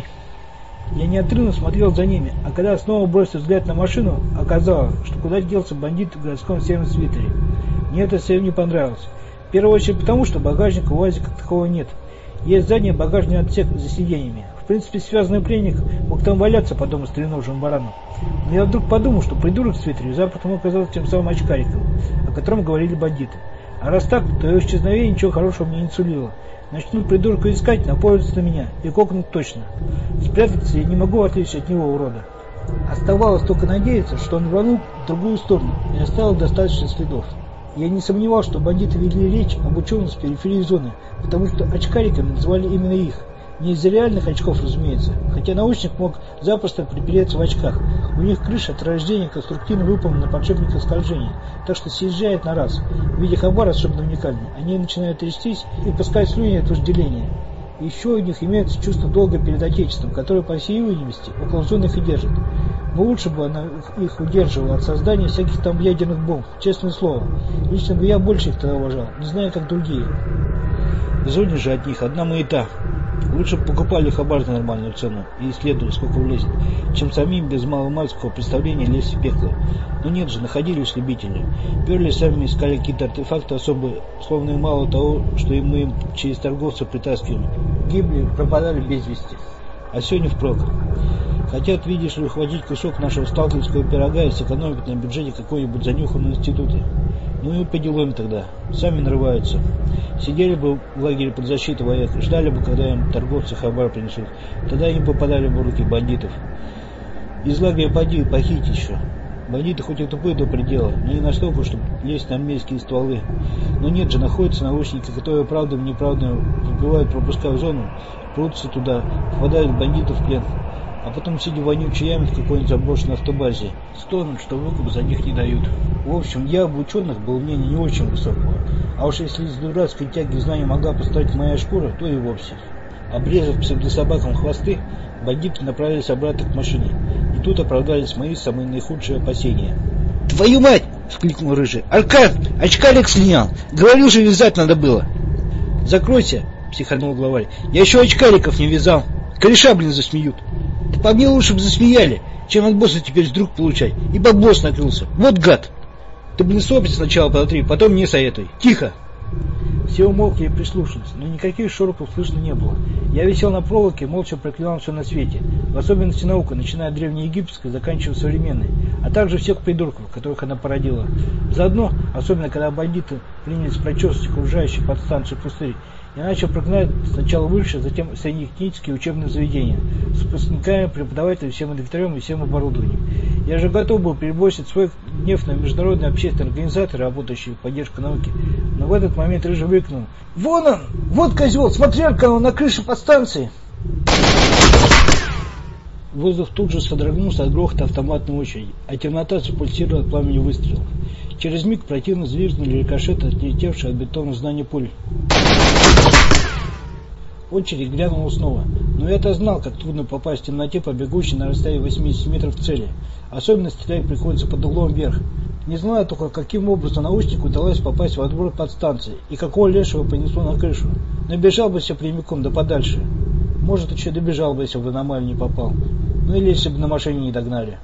Я неотрывно смотрел за ними, а когда снова бросил взгляд на машину, оказалось, что куда делся бандит в городском сером свитере. Мне это совсем не понравилось. В первую очередь потому, что багажника у УАЗа как такового нет. Есть задний багажный отсек за сиденьями. В принципе, связанный пленник мог там валяться по дому стреножим бараном. Но я вдруг подумал, что придурок в свитере запросто мог оказаться тем самым очкариком, о котором говорили бандиты. А раз так, то его исчезновение ничего хорошего мне не сулило. Начнут придурка искать, напорятся на меня и кокнут точно. Спрятаться я не могу, в отличие от него, урода. Оставалось только надеяться, что он рванул в другую сторону и оставил достаточно следов. Я не сомневался, что бандиты вели речь об ученых с периферии зоны, потому что очкариками называли именно их. Не из-за реальных очков, разумеется, хотя научник мог запросто припереться в очках. У них крыша от рождения конструктивно выполнена на подшипниках скольжения, так что съезжает на раз. Видя хабар особенно уникальный, они начинают трястись и пускать слюни от вожделения. Еще у них имеется чувство долга перед Отечеством, которое, по всей видимости, около зоны их и держит. Но лучше бы она их удерживала от создания всяких там ядерных бомб, честное слово. Лично бы я больше их тогда уважал, не знаю, как другие. В зоне же от них одна маята. Лучше бы покупали хабар за нормальную цену и исследовали, сколько влезет, чем самим без маломальского представления лезть в пекло. Но нет же, находились любители. Перли сами искали какие-то артефакты особые, словно и мало того, что мы им через торговцев притаскивали. Гибли, пропадали без вести. А сегодня впрок. Хотят, видишь ли, ухватить кусок нашего сталкерского пирога и сэкономить на бюджете какой-нибудь занюханный институты. Ну и по делам тогда. Сами нарываются. Сидели бы в лагере под защитой вояк, ждали бы, когда им торговцы хабар принесут. Тогда им попадали в руки бандитов. Из лагеря поди похитить еще. Бандиты хоть и тупые до предела, но не настолько, чтобы лезть на армейские стволы. Но нет же, находятся научники, которые правдами и неправдами выбивают пропуска в зону, прутся туда, попадают бандитов в плен. А потом, сидя в вонючей яме в какой-нибудь заброшенной автобазе, стонут, что выкуп за них не дают. В общем, я об ученых был мнения не очень высокого. А уж если из дурацкой тяги знаний могла построить моя шкура, то и вовсе. Обрезав псевдособакам хвосты, бандиты направились обратно к машине. И тут оправдались мои самые наихудшие опасения. «Твою мать!» — вскликнул Рыжий. «Аркан! Очкарик слинял! Говорил же, вязать надо было!» «Закройся!» — психанул главарь. «Я еще очкариков не вязал! Кореша, блин, засмеют!» «Да по мне лучше бы засмеяли, чем от босса теперь вдруг получать! И босс накрылся! Вот гад! Ты, блин, сопли сначала протри, потом мне советуй! Тихо!» Все умолкли и прислушались, но никаких шорохов слышно не было. Я висел на проволоке, молча проклинал все на свете, в особенности науку, начиная от древнеегипетской, заканчивая современной, а также всех придурков, которых она породила. Заодно, особенно когда бандиты принялись прочесывать окружающие подстанцию пустырь, я начал проклинать сначала высшие, затем среднетехнические учебные заведения с выпускниками, преподавателями, всем инвентарем и всем оборудованием. Я же готов был перебросить свой гнев на международные общественные организации, работающие в поддержку науки. Но в этот момент Рыжий выкнул: «Вон он! Вот козел! Смотри, Аркан, на крыше подстанции!» Воздух тут же содрогнулся от грохота автоматной очереди, а темнота запульсировала от пламени выстрелов. Через миг противно звизгнули рикошеты, отлетевшие от бетонного здания пуль. Очередь глянула снова, но я-то знал, как трудно попасть в темноте по бегущей на расстоянии 80 метров цели. Особенно стрелять приходится под углом вверх. Не знаю только, каким образом научнику удалось попасть во двор подстанции и какого лешего понесло на крышу. Но бежал бы себе прямиком да подальше. Может, еще добежал бы, если бы в аномалию не попал. Ну или если бы на машине не догнали.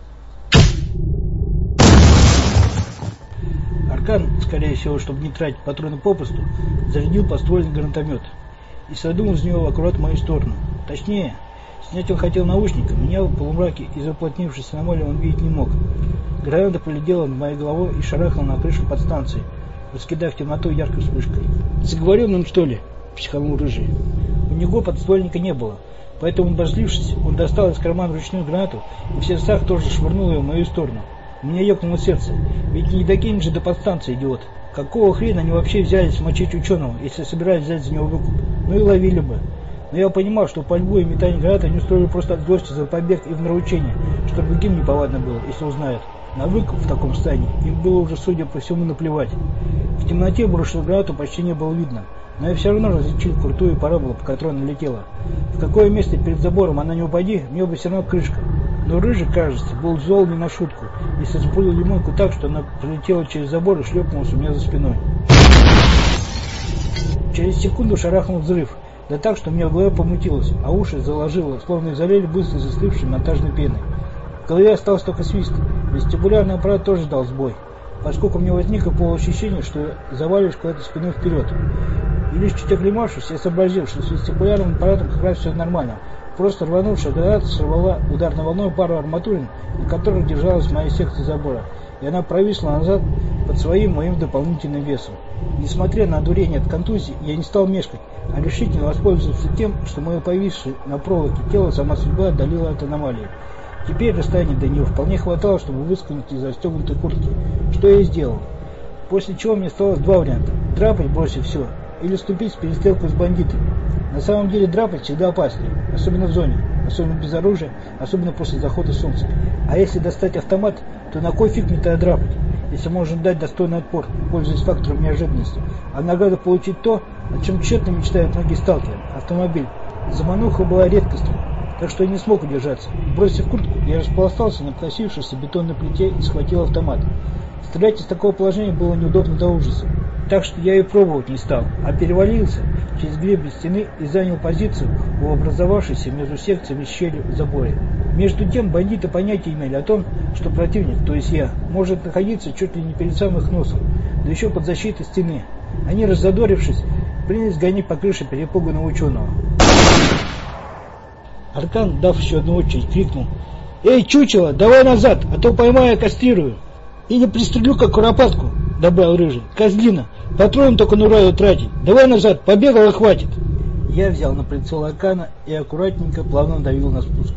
Аркан, скорее всего, чтобы не тратить патроны попусту, зарядил подствольный гранатомет и садунул из него аккурат в мою сторону. Точнее, снять он хотел наушника, меня в полумраке из уплотнившейся аномалии он видеть не мог. Граната полетела над моей головой и шарахнула на крышу подстанции, раскидав темноту яркой вспышкой. «Заговорен он, что ли?» — психанул Рыжий. У него подствольника не было, поэтому, обозлившись, он достал из кармана ручную гранату и в сердцах тоже швырнул ее в мою сторону. У меня ёкнуло сердце, ведь не докинет же до подстанции, идиот. Какого хрена они вообще взялись мочить ученого, если собирались взять за него выкуп? Ну и ловили бы. Но я понимал, что пальбу и метание гранаты они устроили просто от злости за побег и в наручение, чтобы другим неповадно было, если узнают. На выкуп в таком состоянии им было уже, судя по всему, наплевать. В темноте брошенную гранату почти не было видно, но я все равно различил крутую параболу, по которой она летела. В какое место перед забором она не упади, мне бы все равно крышка. Но Рыжий, кажется, был зол не на шутку, если запулил лимонку так, что она пролетела через забор и шлепнулась у меня за спиной. Через секунду шарахнул взрыв, да так, что мне в голове помутилось, а уши заложило, словно их залили быстро застывшей монтажной пеной. В голове остался только свист, вестибулярный аппарат тоже дал сбой, поскольку у меня возникло полуощущение, что я заваливаюсь куда-то спиной вперед. И лишь чуть оклемавшись, я сообразил, что с вестибулярным аппаратом как раз все нормально. Просто рванувшая граната сорвала ударной волной пару арматурин, на которых держалась моя секция забора, и она провисла назад под своим моим дополнительным весом. Несмотря на одурение от контузии, я не стал мешкать, а решительно воспользовался тем, что мое повисшее на проволоке тело сама судьба отдалила от аномалии. Теперь расстояние до нее вполне хватало, чтобы выскользнуть из застегнутой куртки, что я и сделал. После чего мне осталось два варианта: драпать, бросив все, или вступить в перестрелку с бандитами. На самом деле драпать всегда опаснее, особенно в зоне, особенно без оружия, особенно после захода солнца. А если достать автомат, то на кой фиг мне тогда драпать, если можно дать достойный отпор, пользуясь фактором неожиданности, а награду получить то, о чем тщетно мечтают многие сталкеры – автомобиль. Замануха была редкостью, так что я не смог удержаться. Бросив куртку, я распластался на покосившейся бетонной плите и схватил автомат. Стрелять из такого положения было неудобно до ужаса, так что я и пробовать не стал, а перевалился через гребень стены и занял позицию у образовавшейся между секциями щели в заборе. Между тем бандиты понятия имели о том, что противник, то есть я, может находиться чуть ли не перед самым их носом, да еще под защитой стены. Они, раззадорившись, принялись гонять по крыше перепуганного ученого. Аркан, дав еще одну очередь, крикнул: «Эй, чучело, давай назад, а то поймаю, кастрирую! И не пристрелю, как куропатку! добавил Рыжий. «Козлина, патрон только на ураю тратить. Давай назад, побегал и хватит». Я взял на прицел Акана и аккуратненько, плавно давил на спуск.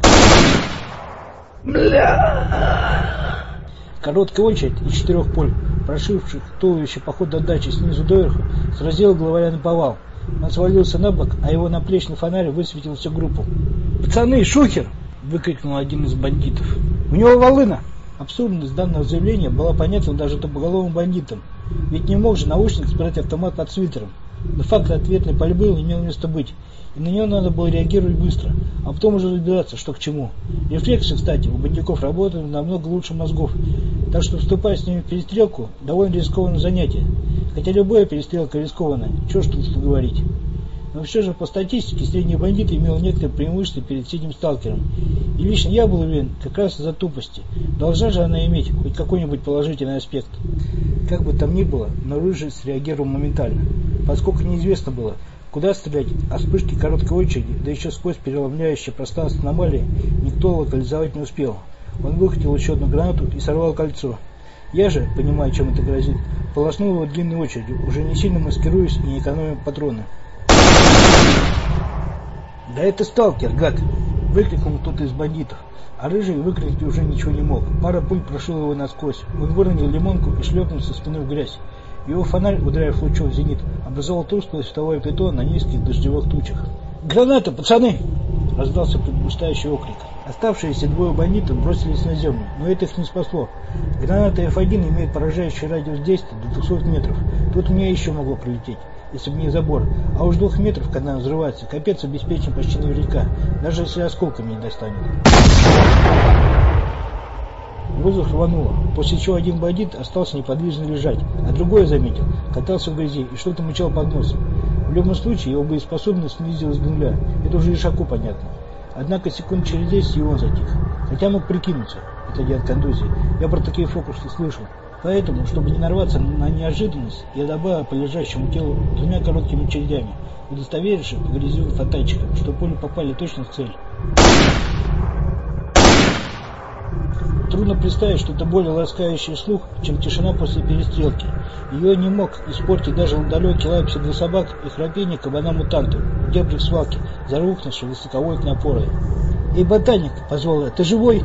Короткая очередь из 4 пуль, прошивших туловище по ходу отдачи снизу доверху, сразил главаря наповал. Он свалился на бок, а его наплечный фонарь высветил всю группу. «Пацаны, шухер!» — выкрикнул один из бандитов. «У него волына!» Абсурдность данного заявления была понятна даже тупоголовым бандитам. Ведь не мог же наушник спрятать автомат под свитером. Но факт ответной пальбы имел место быть, и на него надо было реагировать быстро, а потом уже разбираться, что к чему. Рефлексы, кстати, у бандюков работают намного лучше мозгов, так что вступать с ними в перестрелку довольно рискованное занятие. Хотя любая перестрелка рискованная, чего ж тут говорить. Но все же по статистике средний бандит имел некоторые преимущества перед средним сталкером. И лично я был уверен как раз из-за тупости. Должна же она иметь хоть какой-нибудь положительный аспект. Как бы там ни было, но Рыжий среагировал моментально, поскольку неизвестно было, куда стрелять, а вспышки короткой очереди, да еще сквозь переломляющее пространство аномалии, никто локализовать не успел. Он выхватил еще одну гранату и сорвал кольцо. Я же, понимая, чем это грозит, полоснул его длинной очередью, уже не сильно маскируясь и не экономя патроны. «Да это сталкер, гад!» — выкрикнул кто-то из бандитов, а Рыжий выкрикнуть уже ничего не мог. Пара пуль прошила его насквозь. Он выронил лимонку и шлепнулся спиной в грязь. Его фонарь, ударив лучом в зенит, образовал тусклое световое пятно на низких дождевых тучах. «Граната, пацаны!» — раздался предупреждающий окрик. Оставшиеся 2 бандитов бросились на землю, но это их не спасло. Граната F1 имеет поражающий радиус действия до 200 метров. Тут мне еще могло прилететь, если бы не забор. А уж 2 метров, когда она взрывается, капец обеспечен почти наверняка, даже если осколками не достанет. Воздух рвануло, после чего один бандит остался неподвижно лежать, а другой, заметил, катался в грязи и что-то мычал под носом. В любом случае его боеспособность снизилась до нуля, это уже Ишаку понятно. Однако секунд через 10 и он затих. Хотя мог прикинуться, отойдя от контузии. Я про такие фокусы слышал. Поэтому, чтобы не нарваться на неожиданность, я добавил по лежащему телу 2 короткими очередями, удостоверившись по горизонту фонтанчиком, что пули попали точно в цель. Трудно представить что-то более ласкающее слух, чем тишина после перестрелки. Ее не мог испортить даже далекий лай псевдособак и храпение кабана-мутанта в дебрях свалки, зарухнувшей высоковольтной опорой. «Эй, ботаник!» — позвал я. «Ты живой?»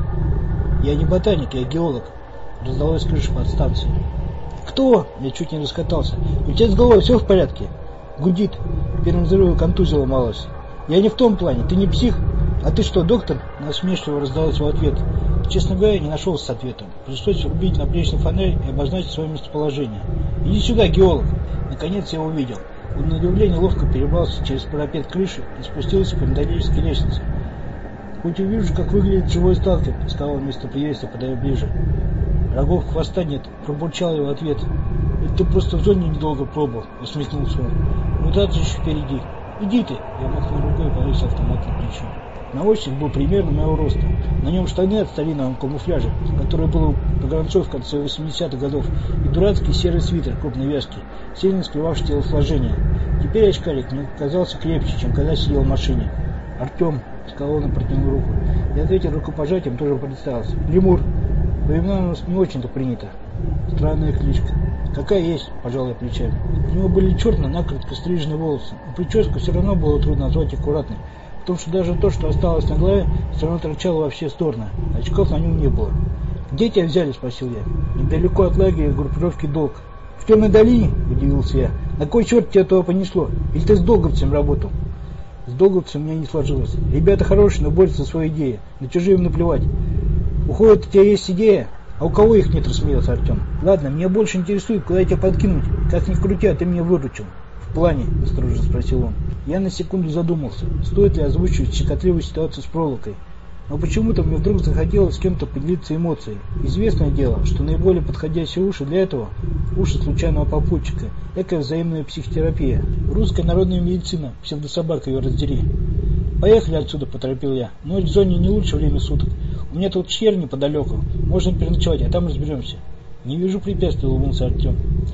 «Я не ботаник, я геолог», — раздалась крыша подстанции. «Кто?» — я чуть не раскатался. «У тебя с головой все в порядке?» «Гудит. Первым взрывом контузия ломалась». «Я не в том плане. Ты не псих?» «А ты что, доктор?» — насмешливо раздалось в ответ. Честно говоря, не нашелся с ответом. Пришлось рубить наплечный фонарь и обозначить свое местоположение. «Иди сюда, геолог!» Наконец я увидел. Он на удивление ловко перебрался через парапет крыши и спустился по металлической лестнице. «Хоть увижу, как выглядит живой сталкер», — сказал вместо приветствия, подойдя ближе. «Рогов хвоста нет», — пробурчал его ответ. «Это ты просто в зоне недолго пробовал», — усмехнулся он. «Мутация еще впереди». «Иди ты!» — я махнул рукой и повесил автомат на плечо. Наводчик был примерно моего роста. На нем штаны от старинного камуфляжа, который был погранцов в конце 80-х годов, и дурацкий серый свитер крупной вязки, сильно скрывавший телосложение. Теперь очкарик мне казался крепче, чем когда сидел в машине. «Артем», — сказал он и протянул руку. Я ответил рукопожатием, тоже представился. «Лемур. По именам у нас не очень-то принято». «Странная кличка». «Какая есть», — пожал я плечами. У него были черно-накоротко стриженные волосы, но прическу все равно было трудно назвать аккуратной. Потому что даже то, что осталось на голове, все равно торчало во все стороны. Очков на нем не было. «Где тебя взяли?» — спросил я. «Недалеко от лагеря группировки «Долг». «В темной долине?» — удивился я. «На кой черт тебя туда понесло? Или ты с долговцем работал?» «С долговцем у меня не сложилось. Ребята хорошие, но борются за свои идеи. На чужие им наплевать». «Уходит, у тебя есть идея?» «А у кого их нет?» — рассмеялся Артем. «Ладно, меня больше интересует, куда тебя подкинуть. Как ни крути, а ты меня выручил». «В плане?» — осторожно спросил он. Я на секунду задумался, стоит ли озвучивать щекотливую ситуацию с проволокой. Но почему-то мне вдруг захотелось с кем-то поделиться эмоцией. Известное дело, что наиболее подходящие уши для этого – уши случайного попутчика, экая взаимная психотерапия. Русская народная медицина, псевдособака ее раздери. «Поехали отсюда», – поторопил я. «Ночь в зоне не лучшее время суток. У меня тут щель неподалеку. Можно переночевать, а там разберемся». «Не вижу препятствий», – улыбнулся Артем.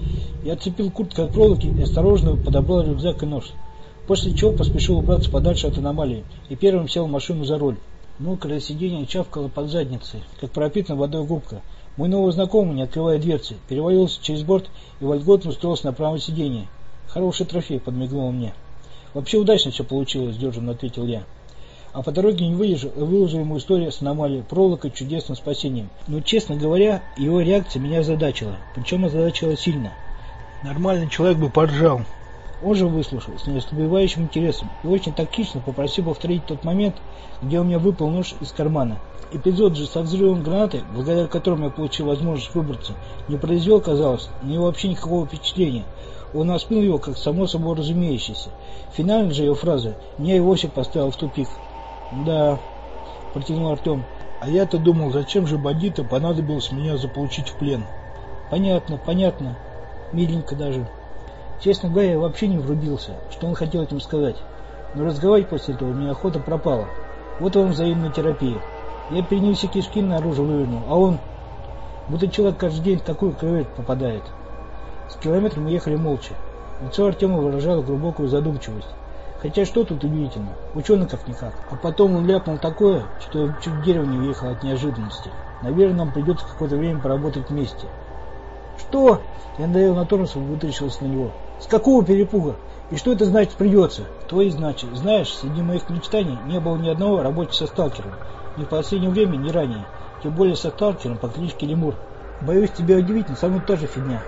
Я отцепил куртку от проволоки и осторожно подобрал рюкзак и нож. После чего поспешил убраться подальше от аномалии и первым сел в машину за руль. Мокрое сиденье чавкало под задницей, как пропитанная водой губка. Мой новый знакомый, не открывая дверцы, перевалился через борт и вольготно устроился на правом сиденье. «Хороший трофей», — подмигнул мне. «Вообще удачно все получилось», — сдержанно ответил я. А по дороге не выложил ему историю с аномалией, проволокой, чудесным спасением. Но, честно говоря, его реакция меня озадачила. Причем озадачила сильно. Нормальный человек бы поржал. Он же выслушал с неослабевающим интересом и очень тактично попросил повторить тот момент, где у меня выпал нож из кармана. Эпизод же со взрывом гранаты, благодаря которому я получил возможность выбраться, не произвел, казалось, на него вообще никакого впечатления. Он воспринял его как само собой разумеющееся. Финальная же его фраза меня и вовсе поставила в тупик. «Да», — протянул Артем, — «а я-то думал, зачем же бандиту понадобилось меня заполучить в плен?» «Понятно, понятно. Миленько даже». Честно говоря, я вообще не врубился, что он хотел этим сказать. Но разговаривать после этого у меня охота пропала. Вот вам взаимная терапия. Я перед ним все кишки наружу вывернул, а он... Будто человек каждый день в такую кровать попадает. С километром мы ехали молча. Лицо Артема выражало глубокую задумчивость. Хотя что тут удивительно? Ученый как-никак. А потом он ляпнул такое, что я чуть в дерево не уехал от неожиданности. Наверное, нам придется какое-то время поработать вместе. «Что?» Я надавил на тормоз и вытащился на него. «С какого перепуга? И что это значит придется?» «То и значит. Знаешь, среди моих мечтаний не было ни одного рабочего со сталкером. Ни в последнее время, ни ранее. Тем более со сталкером по кличке Лемур. Боюсь тебя удивить, но со мной та же фигня.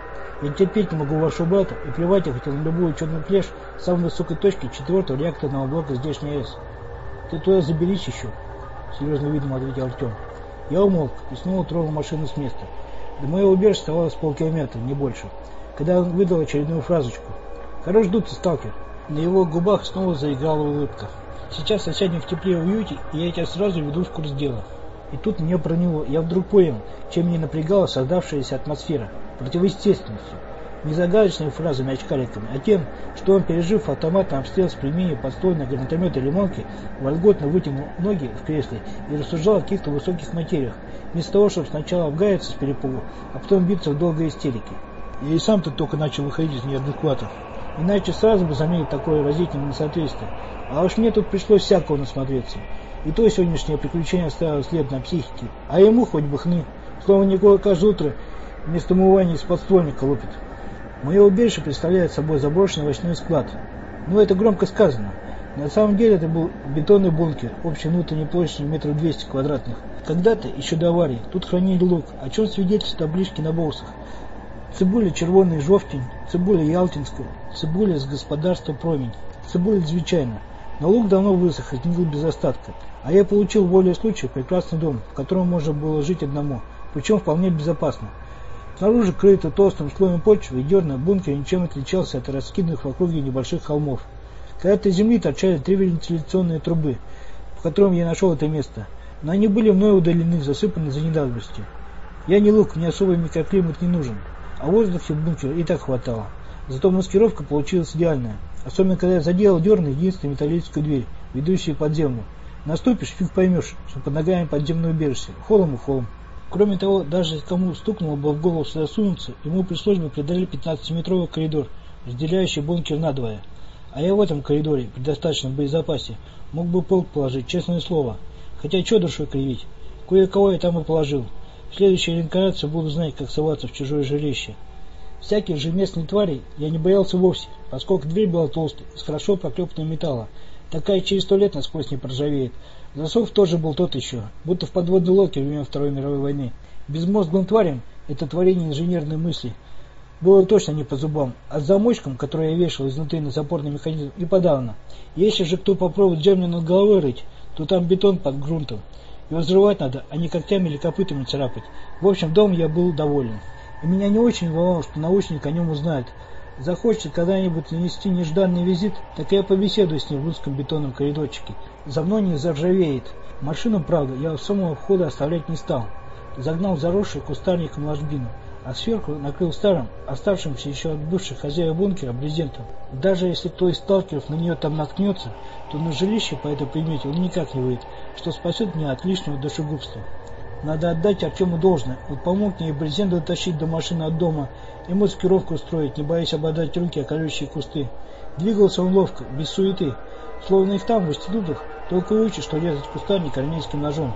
Я терпеть не могу вашего брата и плевать я хотел на любую черную плешь с самой высокой точки 4-го реакторного блока здешней АЭС. Ты туда заберись еще», — серьезно видом ответил Артем. Я умолк и снова тронул машину с места. До моего убежища оставалось полкилометра, не больше, когда он выдал очередную фразочку. «Хорош дуться, сталкер». На его губах снова заиграла улыбка. «Сейчас осядем в тепле и уюте, и я тебя сразу веду в курс дела». И тут меня проняло. Я вдруг понял, чем меня напрягала создавшаяся атмосфера. Противоестественностью. Не загадочными фразами очкариками, а тем, что он, пережив автоматный обстрел с применением подствольной гранатомета «Лимонки», вольготно вытянул ноги в кресле и рассуждал о каких-то высоких материях, вместо того, чтобы сначала обгаяться с перепугу, а потом биться в долгой истерике. Я и сам-то только начал выходить из неадекватов. Иначе сразу бы заметил такое разительное несоответствие. А уж мне тут пришлось всякого насмотреться. И то сегодняшнее приключение оставило след на психике. А ему хоть бы хны. Словно никого каждое утро вместо умывания из подствольника лупит. Мое убежище представляет собой заброшенный овощной склад. Ну, это громко сказано. На самом деле это был бетонный бункер, общей внутренней площадью 200 метров квадратных. Когда-то, еще до аварии, тут хранили лук, о чем свидетельствуют таблички на боксах. Цибуля червоный жовтень, цибуля ялтинская, цибуля с господарства Промень. Цибуля звичайно. Но лук давно высох и сгнил без остатка. А я получил волею случая прекрасный дом, в котором можно было жить одному, причем вполне безопасно. Снаружи, крытый толстым слоем почвы и дерна, бункер ничем не отличался от раскиданных в округе небольших холмов. Когда-то из земли торчали 3 вентиляционные трубы, в котором я нашел это место, но они были мною удалены, засыпаны за недавностью. Я не лук, мне особый микроклимат не нужен, а воздуха в бункере и так хватало. Зато маскировка получилась идеальная, особенно когда я заделал дерн единственную металлическую дверь, ведущую под землю. Наступишь, фиг поймешь, что под ногами подземное убежище, холм и холм. Кроме того, даже кому стукнуло бы в голову сюда сунуться, ему пришлось бы преодолеть 15-метровый коридор, разделяющий бункер надвое. А я в этом коридоре, при достаточном боезапасе, мог бы полк положить, честное слово. Хотя что душой кривить? Кое-кого я там и положил. В следующей реинкарнации буду знать, как соваться в чужое жилище. Всяких же местных тварей я не боялся вовсе, поскольку дверь была толстой, из хорошо проклепанного металла. Такая через 100 лет насквозь не проржавеет. Засов тоже был тот еще, будто в подводной лодке во время Второй мировой войны. Безмозглым тварям это творение инженерной мысли было точно не по зубам, а с замочком, который я вешал изнутри на запорный механизм, и подавно. Если же кто попробует землю над головой рыть, то там бетон под грунтом. Его взрывать надо, а не когтями или копытами царапать. В общем, дом я был доволен. И меня не очень волновало, что научник о нем узнает. Захочет когда-нибудь нанести нежданный визит, так я побеседую с ним в узком бетонном коридорчике. За мной не заржавеет. Машину, правда, я у самого входа оставлять не стал. Загнал заросший кустарником ложбину, а сверху накрыл старым, оставшимся еще от бывших хозяев бункера, брезентом. Даже если кто из сталкеров на нее там наткнется, то на жилище по этой примете он никак не выйдет, что спасет меня от лишнего душегубства. Надо отдать Артему должное. Он помог мне и брезент дотащить до машины от дома, и маскировку устроить, не боясь ободрать руки о колючие кусты. Двигался он ловко, без суеты. Словно их там, в институтах, только и учат, что резать кустарник армейским ножом.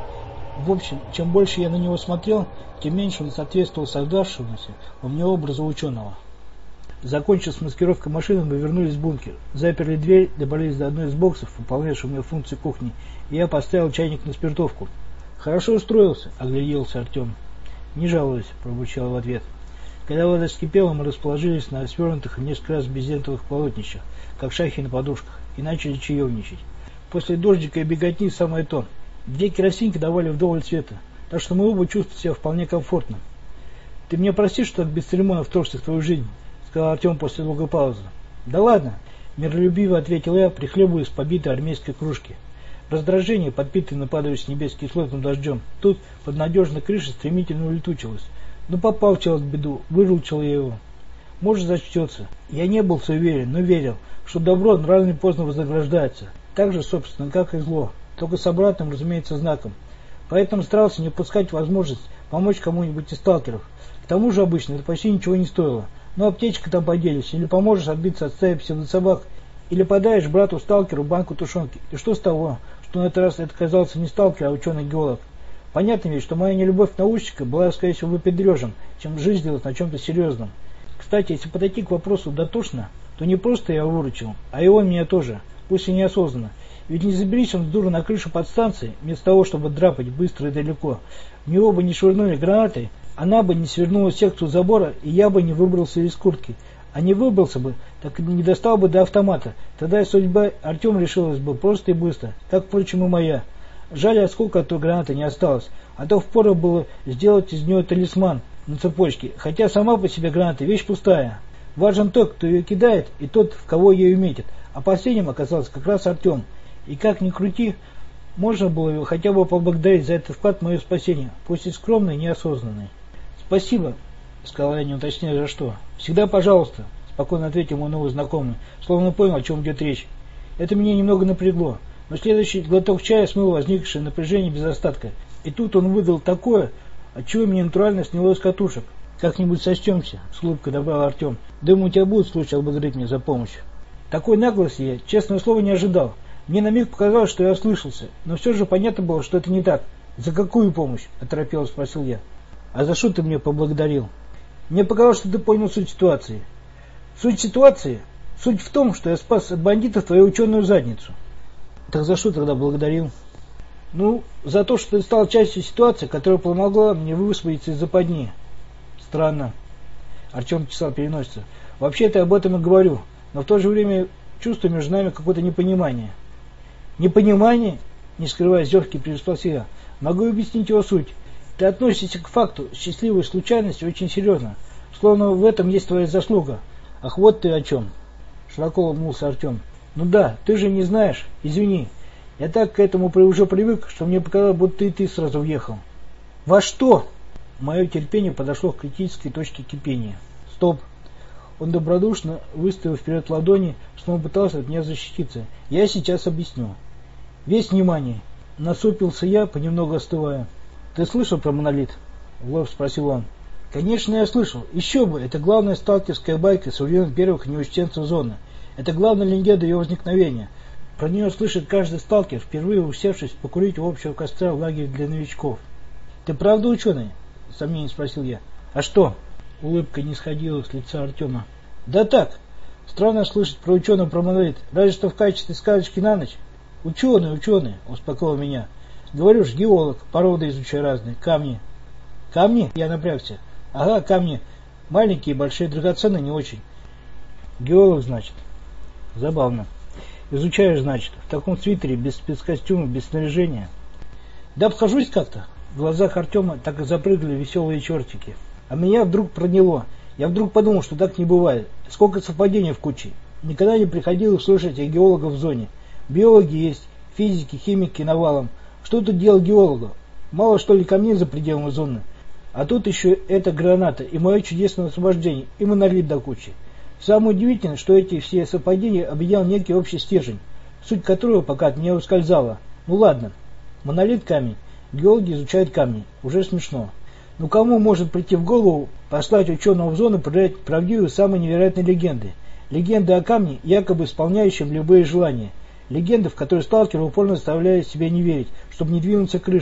В общем, чем больше я на него смотрел, тем меньше он соответствовал создавшемуся у меня образу ученого. Закончив с маскировкой машины, мы вернулись в бункер, заперли дверь, добрались до одной из боксов, выполнявших у меня функции кухни, и я поставил чайник на спиртовку. «Хорошо устроился», — огляделся Артем. «Не жалуюсь», — пробурчал в ответ. Когда вода вскипела, мы расположились на свернутых несколько раз брезентовых полотнищах, как шахи на подушках, и начали чаевничать. После дождика и беготни самое то. 2 керосинки давали вдоволь света, так что мы оба чувствовали себя вполне комфортно. «Ты меня простишь, что так бесцеремонно вторгся в твою жизнь?» — сказал Артем после долгой паузы. «Да ладно», — миролюбиво ответил я, прихлебывая из побитой армейской кружки. Раздражение, подпитанное нападающим с небес кислотным дождем, тут под надежной крышей стремительно улетучилось. Но попал человек в беду, выручил я его. Может, зачтется. Я не был суеверен, но верил, что добро рано или поздно вознаграждается. Так же, собственно, как и зло, только с обратным, разумеется, знаком. Поэтому старался не упускать возможность помочь кому-нибудь из сталкеров. К тому же обычно это почти ничего не стоило. Но аптечка там поделишь, или поможешь отбиться от стаи псевдособак, или подаешь брату-сталкеру банку тушенки. И что с того, что на этот раз это оказался не сталкер, а ученый-геолог? Понятно ведь, что моя нелюбовь к научнику была, скорее всего, выпендрежем, чем жизнь делать на чем-то серьезном. Кстати, если подойти к вопросу дотошно, то не просто я его выручил, а и он меня тоже, пусть и неосознанно. Ведь не заберись он с дуру на крышу подстанции, вместо того, чтобы драпать быстро и далеко. В него бы не швырнули гранатой, она бы не свернула секцию забора, и я бы не выбрался из куртки. А не выбрался бы, так и не достал бы до автомата. Тогда и судьба Артема решилась бы просто и быстро, как, впрочем, и моя. Жаль, осколка от той гранаты не осталось, а то впору было сделать из нее талисман на цепочке, хотя сама по себе граната вещь пустая. Важен тот, кто ее кидает, и тот, в кого ею метит, а последним оказался как раз Артем. И как ни крути, можно было его хотя бы поблагодарить за этот вклад в мое спасение, пусть и скромный и неосознанный. «Спасибо», — сказал я, не уточняя за что. «Всегда пожалуйста», — спокойно ответил мой новый знакомый, словно понял, о чем идет речь. Это меня немного напрягло, но следующий глоток чая смыл возникшее напряжение без остатка. И тут он выдал такое, отчего меня натурально сняло с катушек. «Как-нибудь сочтемся», — с улыбкой добавил Артем. «Думаю, у тебя будет случай благодарить меня за помощь». Такой наглости я, честное слово, не ожидал. Мне на миг показалось, что я ослышался, но все же понятно было, что это не так. «За какую помощь?» — оторопело спросил я. «А за что ты мне поблагодарил?» «Мне показалось, что ты понял суть ситуации». «Суть ситуации? Суть в том, что я спас от бандитов твою ученую задницу». «Так за что тогда благодарил?» «Ну, за то, что ты стал частью ситуации, которая помогла мне высвободиться из западни». «Странно». Артем чесал переносицу. «Вообще-то я об этом и говорю, но в то же время чувствую между нами какое-то непонимание». «Непонимание?» — не скрывая зевки, переспросил я. «Могу объяснить его суть. Ты относишься к факту счастливой случайности очень серьезно, словно в этом есть твоя заслуга. Ах, вот ты о чем!» Широко улыбнулся Артем. «Ну да, ты же не знаешь. Извини. Я так к этому уже привык, что мне показалось, будто и ты сразу въехал». «Во что?» Мое терпение подошло к критической точке кипения. «Стоп!» Он добродушно выставил вперед ладони, снова пытался от меня защититься. «Я сейчас объясню». «Весь внимание!» Насупился я, понемногу остывая. «Ты слышал про монолит?» — в лоб спросил он. «Конечно, я слышал. Еще бы, это главная сталкерская байка со времен первых неучтенцев зоны. Это главная легенда ее возникновения. Про нее слышит каждый сталкер, впервые усевшись покурить у общего костра в лагере для новичков». «Ты правда ученый?» — с сомнением спросил я. «А что?» — улыбка не сходила с лица Артема. «Да так. Странно слышать про ученого про монолит. Разве что в качестве сказочки на ночь». «Ученый», — успокоил меня. «Говорю ж, геолог, породы изучаю разные, камни». «Камни?» — я напрягся. «Ага, камни. Маленькие, большие, драгоценные, не очень». «Геолог, значит». «Забавно. Изучаешь, значит, в таком свитере, без спецкостюма, без снаряжения». «Да обхожусь как-то». В глазах Артема так и запрыгали веселые чертики. А меня вдруг проняло. Я вдруг подумал, что так не бывает. Сколько совпадений в куче. Никогда не приходилось слышать о геологах в зоне. Биологи есть, физики, химики навалом. Что тут делать геологу? Мало что ли камней за пределами зоны? А тут еще эта граната и мое чудесное освобождение, и монолит до кучи. Самое удивительное, что эти все совпадения объединял некий общий стержень, суть которого пока от меня ускользала. Ну ладно, монолит камень, геологи изучают камни, уже смешно. Но кому может прийти в голову послать ученого в зону проверять правдивые самые невероятные легенды? Легенды о камне, якобы исполняющем любые желания. Легенды, в которые сталкеры упорно заставляют себя не верить, чтобы не двинуться крыши.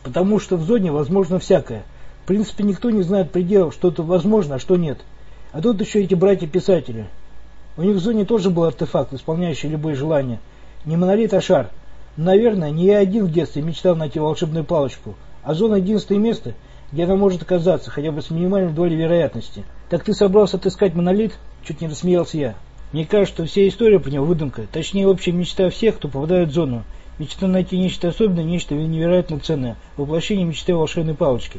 Потому что в зоне возможно всякое. В принципе, никто не знает пределов, что-то возможно, а что нет. А тут еще эти братья-писатели. У них в зоне тоже был артефакт, исполняющий любые желания. Не монолит, а шар. Наверное, не я один в детстве мечтал найти волшебную палочку, а зона — единственное место, где она может оказаться, хотя бы с минимальной долей вероятности. Так ты собрался отыскать монолит? Чуть не рассмеялся я. Мне кажется, что вся история про него выдумка, точнее общая мечта всех, кто попадает в зону. Мечта найти нечто особенное, нечто невероятно ценное. Воплощение мечты о волшебной палочке.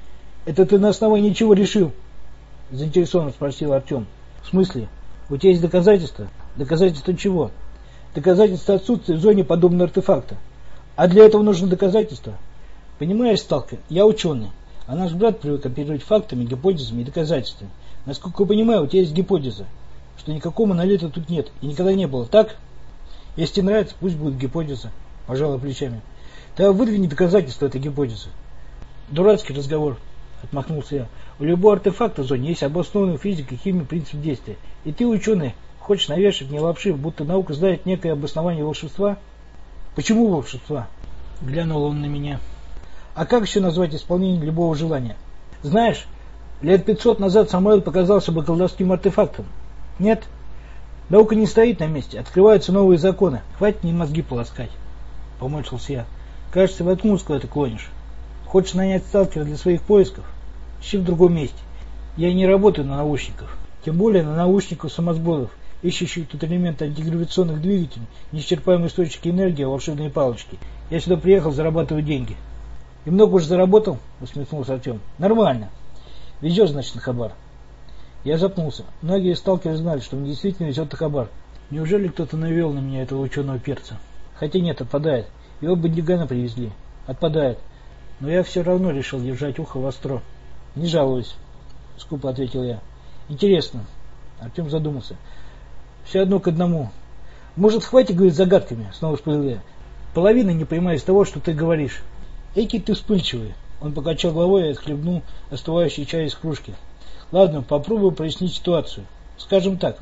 Это ты на основании чего решил? Заинтересованно спросил Артем. В смысле? У тебя есть доказательства? Доказательства чего? Доказательства отсутствия в зоне подобного артефакта. А для этого нужны доказательства. Понимаешь, сталкер, я ученый, а наш брат привык оперировать фактами, гипотезами и доказательствами. Насколько я понимаю, у тебя есть гипотеза, что никакого монолита тут нет и никогда не было, так? Если тебе нравится, пусть будет гипотеза, пожалуй, плечами. Тогда выдвини доказательства этой гипотезы. Дурацкий разговор, отмахнулся я. У любого артефакта в зоне есть обоснованный физикой и химией принцип действия. И ты, ученый, хочешь навешать мне лапши, будто наука знает некое обоснование волшебства? Почему волшебства? Глянул он на меня. А как еще назвать исполнение любого желания? Знаешь, лет 500 назад самолет показался бы колдовским артефактом. Нет? Наука не стоит на месте, открываются новые законы. Хватит мне мозги полоскать. Поморщился я. Кажется, воткнулся, куда ты клонишь. Хочешь нанять сталкера для своих поисков? Ищи в другом месте. Я не работаю на научников. Тем более на научников-самосборов, ищущих тут элементы антигравитационных двигателей, неисчерпаемые источники энергии, волшебные палочки. Я сюда приехал зарабатывать деньги. И много уж заработал? Усмехнулся Артем. Нормально. Везешь, значит, на хабар. Я запнулся. Многие сталкеры знали, что мне действительно везет на хабар. Неужели кто-то навел на меня этого ученого перца? Хотя нет, отпадает. Его бандюгана привезли. Отпадает. Но я все равно решил держать ухо востро. Не жалуюсь, скупо ответил я. Интересно. Артем задумался. Все одно к одному. Может, хватит говорить загадками? Снова вспылил я. Половина не понимаю из того, что ты говоришь. Эки ты вспыльчивый. Он покачал головой и отхлебнул остывающий чай из кружки. Ладно, попробую прояснить ситуацию. Скажем так.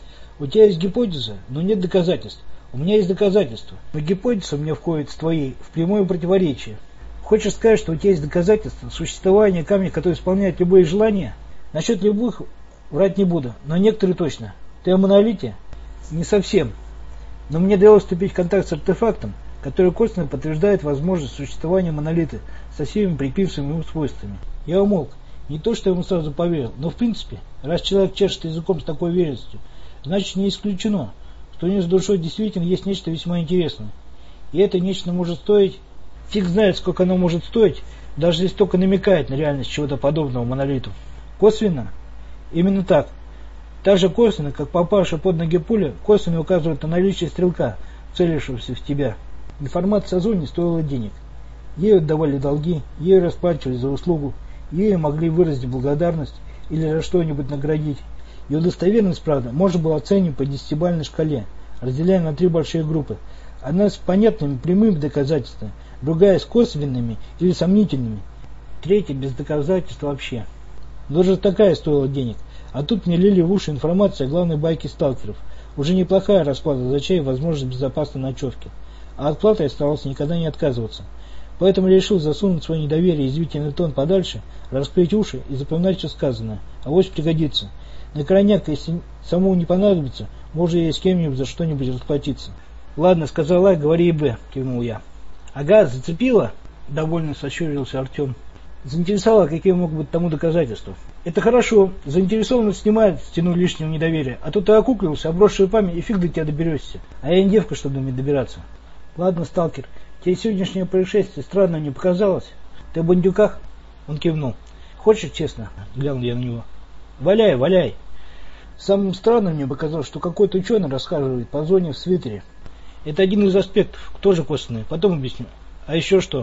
У тебя есть гипотеза, но нет доказательств. У меня есть доказательства. Но гипотеза у меня входит с твоей в прямое противоречие. Хочешь сказать, что у тебя есть доказательства существования камня, который исполняет любые желания? Насчет любых врать не буду, но некоторые точно. Ты о монолите? Не совсем. Но мне довелось вступить в контакт с артефактом, который косвенно подтверждает возможность существования монолита со всеми приписанными ему свойствами. Я умолк. Не то, что я ему сразу поверил, но в принципе, раз человек чешет языком с такой уверенностью, значит не исключено, что у него с душой действительно есть нечто весьма интересное. И это нечто может стоить... Фиг знает, сколько оно может стоить, даже если только намекает на реальность чего-то подобного монолиту. Косвенно? Именно так. Так же косвенно, как попавшая под ноги пуля, косвенно указывает на наличие стрелка, целившегося в тебя. Информация о зоне стоила денег. Ею отдавали долги, ею расплачивались за услугу, ею могли выразить благодарность или за что-нибудь наградить. Ее достоверность, правда, можно было оценивать по 10-бальной шкале, разделяя на 3 большие группы. Одна с понятными прямыми доказательствами, другая с косвенными или сомнительными, третья без доказательств вообще. Даже такая стоила денег. А тут мне лили в уши информация о главной байке сталкеров. Уже неплохая расплата за чай и возможность безопасной ночевки. А от платы я старался никогда не отказываться. Поэтому я решил засунуть свое недоверие и извительный тон подальше, раскрыть уши и запоминать все сказанное. Авось пригодится. На крайняк, если самому не понадобится, можно и с кем-нибудь за что-нибудь расплатиться. Ладно, сказала, говори и Б, кивнул я. Ага, зацепила? Довольно сощурился Артем. Заинтересовало, какие могут быть тому доказательства. Это хорошо, заинтересованность снимает стену лишнего недоверия. А то ты окуклился, обросшую память, и фиг до тебя доберешься. А я не девка, чтобы до меня добираться. Ладно, сталкер, тебе сегодняшнее происшествие странно не показалось? Ты о бандюках? Он кивнул. Хочешь честно? Глянул я на него. Валяй, валяй. Самым странным мне показалось, что какой-то ученый рассказывает по зоне в свитере. Это один из аспектов, тоже косвенный, потом объясню. А еще что?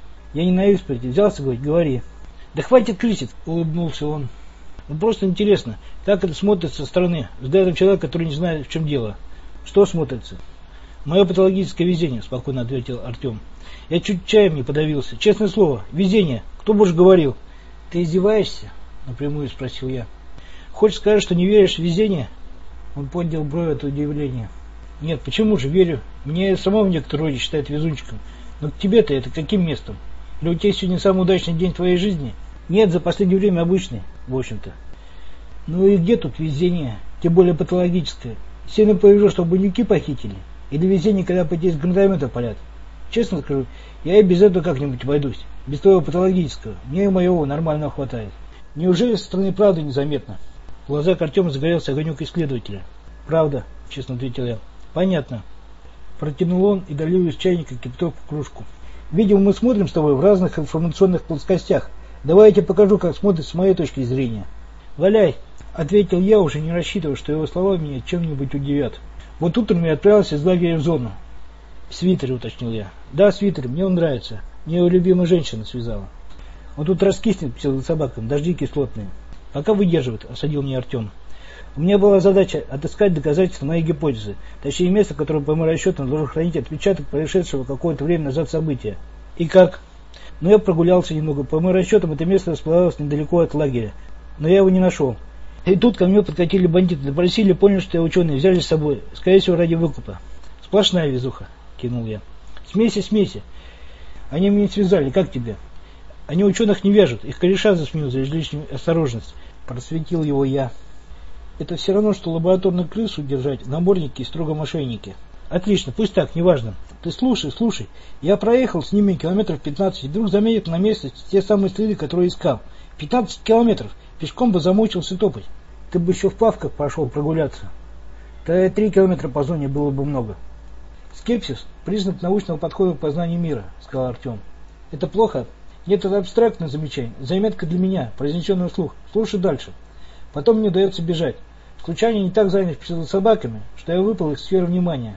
Я не на исповеди, взялся говорить, говори. Да хватит крысить, улыбнулся он. Ну просто интересно, как это смотрится со стороны, взглядом человека, который не знает, в чем дело. Что смотрится? Мое патологическое везение, спокойно ответил Артем. Я чуть чаем не подавился. Честное слово, везение. Кто бы уж говорил? Ты издеваешься? Напрямую спросил я. Хочешь сказать, что не веришь в везение? Он поднял брови от удивления. Нет, почему же верю? Меня самого в некотором роде считают везунчиком. Но к тебе-то это каким местом? Или у тебя сегодня самый удачный день твоей жизни? Нет, за последнее время обычный, в общем-то. Ну и где тут везение, тем более патологическое? Сильно повезло, что бандюки похитили? Или везение, когда по 10 гранатометов палят? Честно скажу, я и без этого как-нибудь обойдусь. Без твоего патологического. Мне и моего нормального хватает. Неужели со стороны правды незаметно? В глазах Артема загорелся огонек исследователя. Правда, честно ответил я. Понятно. Протянул он и долил из чайника кипяток в кружку. Видимо, мы смотрим с тобой в разных информационных плоскостях. Давай я тебе покажу, как смотрит с моей точки зрения. Валяй, ответил я, уже не рассчитывая, что его слова меня чем-нибудь удивят. Вот утром я отправился из лагеря в зону. В свитере, уточнил я. Да, свитер, мне он нравится. Мне его любимая женщина связала. Он тут раскиснет псевдособакам, дожди кислотные. Пока выдерживает, осадил мне Артем. У меня была задача отыскать доказательства моей гипотезы, точнее место, которое, по моим расчетам, должен хранить отпечаток происшедшего какое-то время назад события. И как? Ну, я прогулялся немного. По моим расчетам, это место располагалось недалеко от лагеря. Но я его не нашел. И тут ко мне подкатили бандиты, допросили, поняли, что я ученый, взяли с собой, скорее всего, ради выкупа. Сплошная везуха, кинул я. Смеси. Они меня связали, как тебе? Они ученых не вяжут, их кореша засмеют за излишнюю осторожность. Просветил его я. Это все равно, что лабораторных крыс удержать, намордники и строго мошенники. Отлично, пусть так, неважно. Ты слушай. Я проехал с ними километров 15, и вдруг заметил на месте те самые следы, которые искал. 15 километров. Пешком бы замучился топать. Ты бы еще в плавках пошел прогуляться. Да 3 километра по зоне было бы много. Скепсис – признак научного подхода к познанию мира, сказал Артем. Это плохо? Нет, это абстрактное замечание. Заметка для меня, произнесенная вслух. Слушай дальше. Потом мне удается бежать. Случайно не так занят собаками, что я выпал из сферы внимания.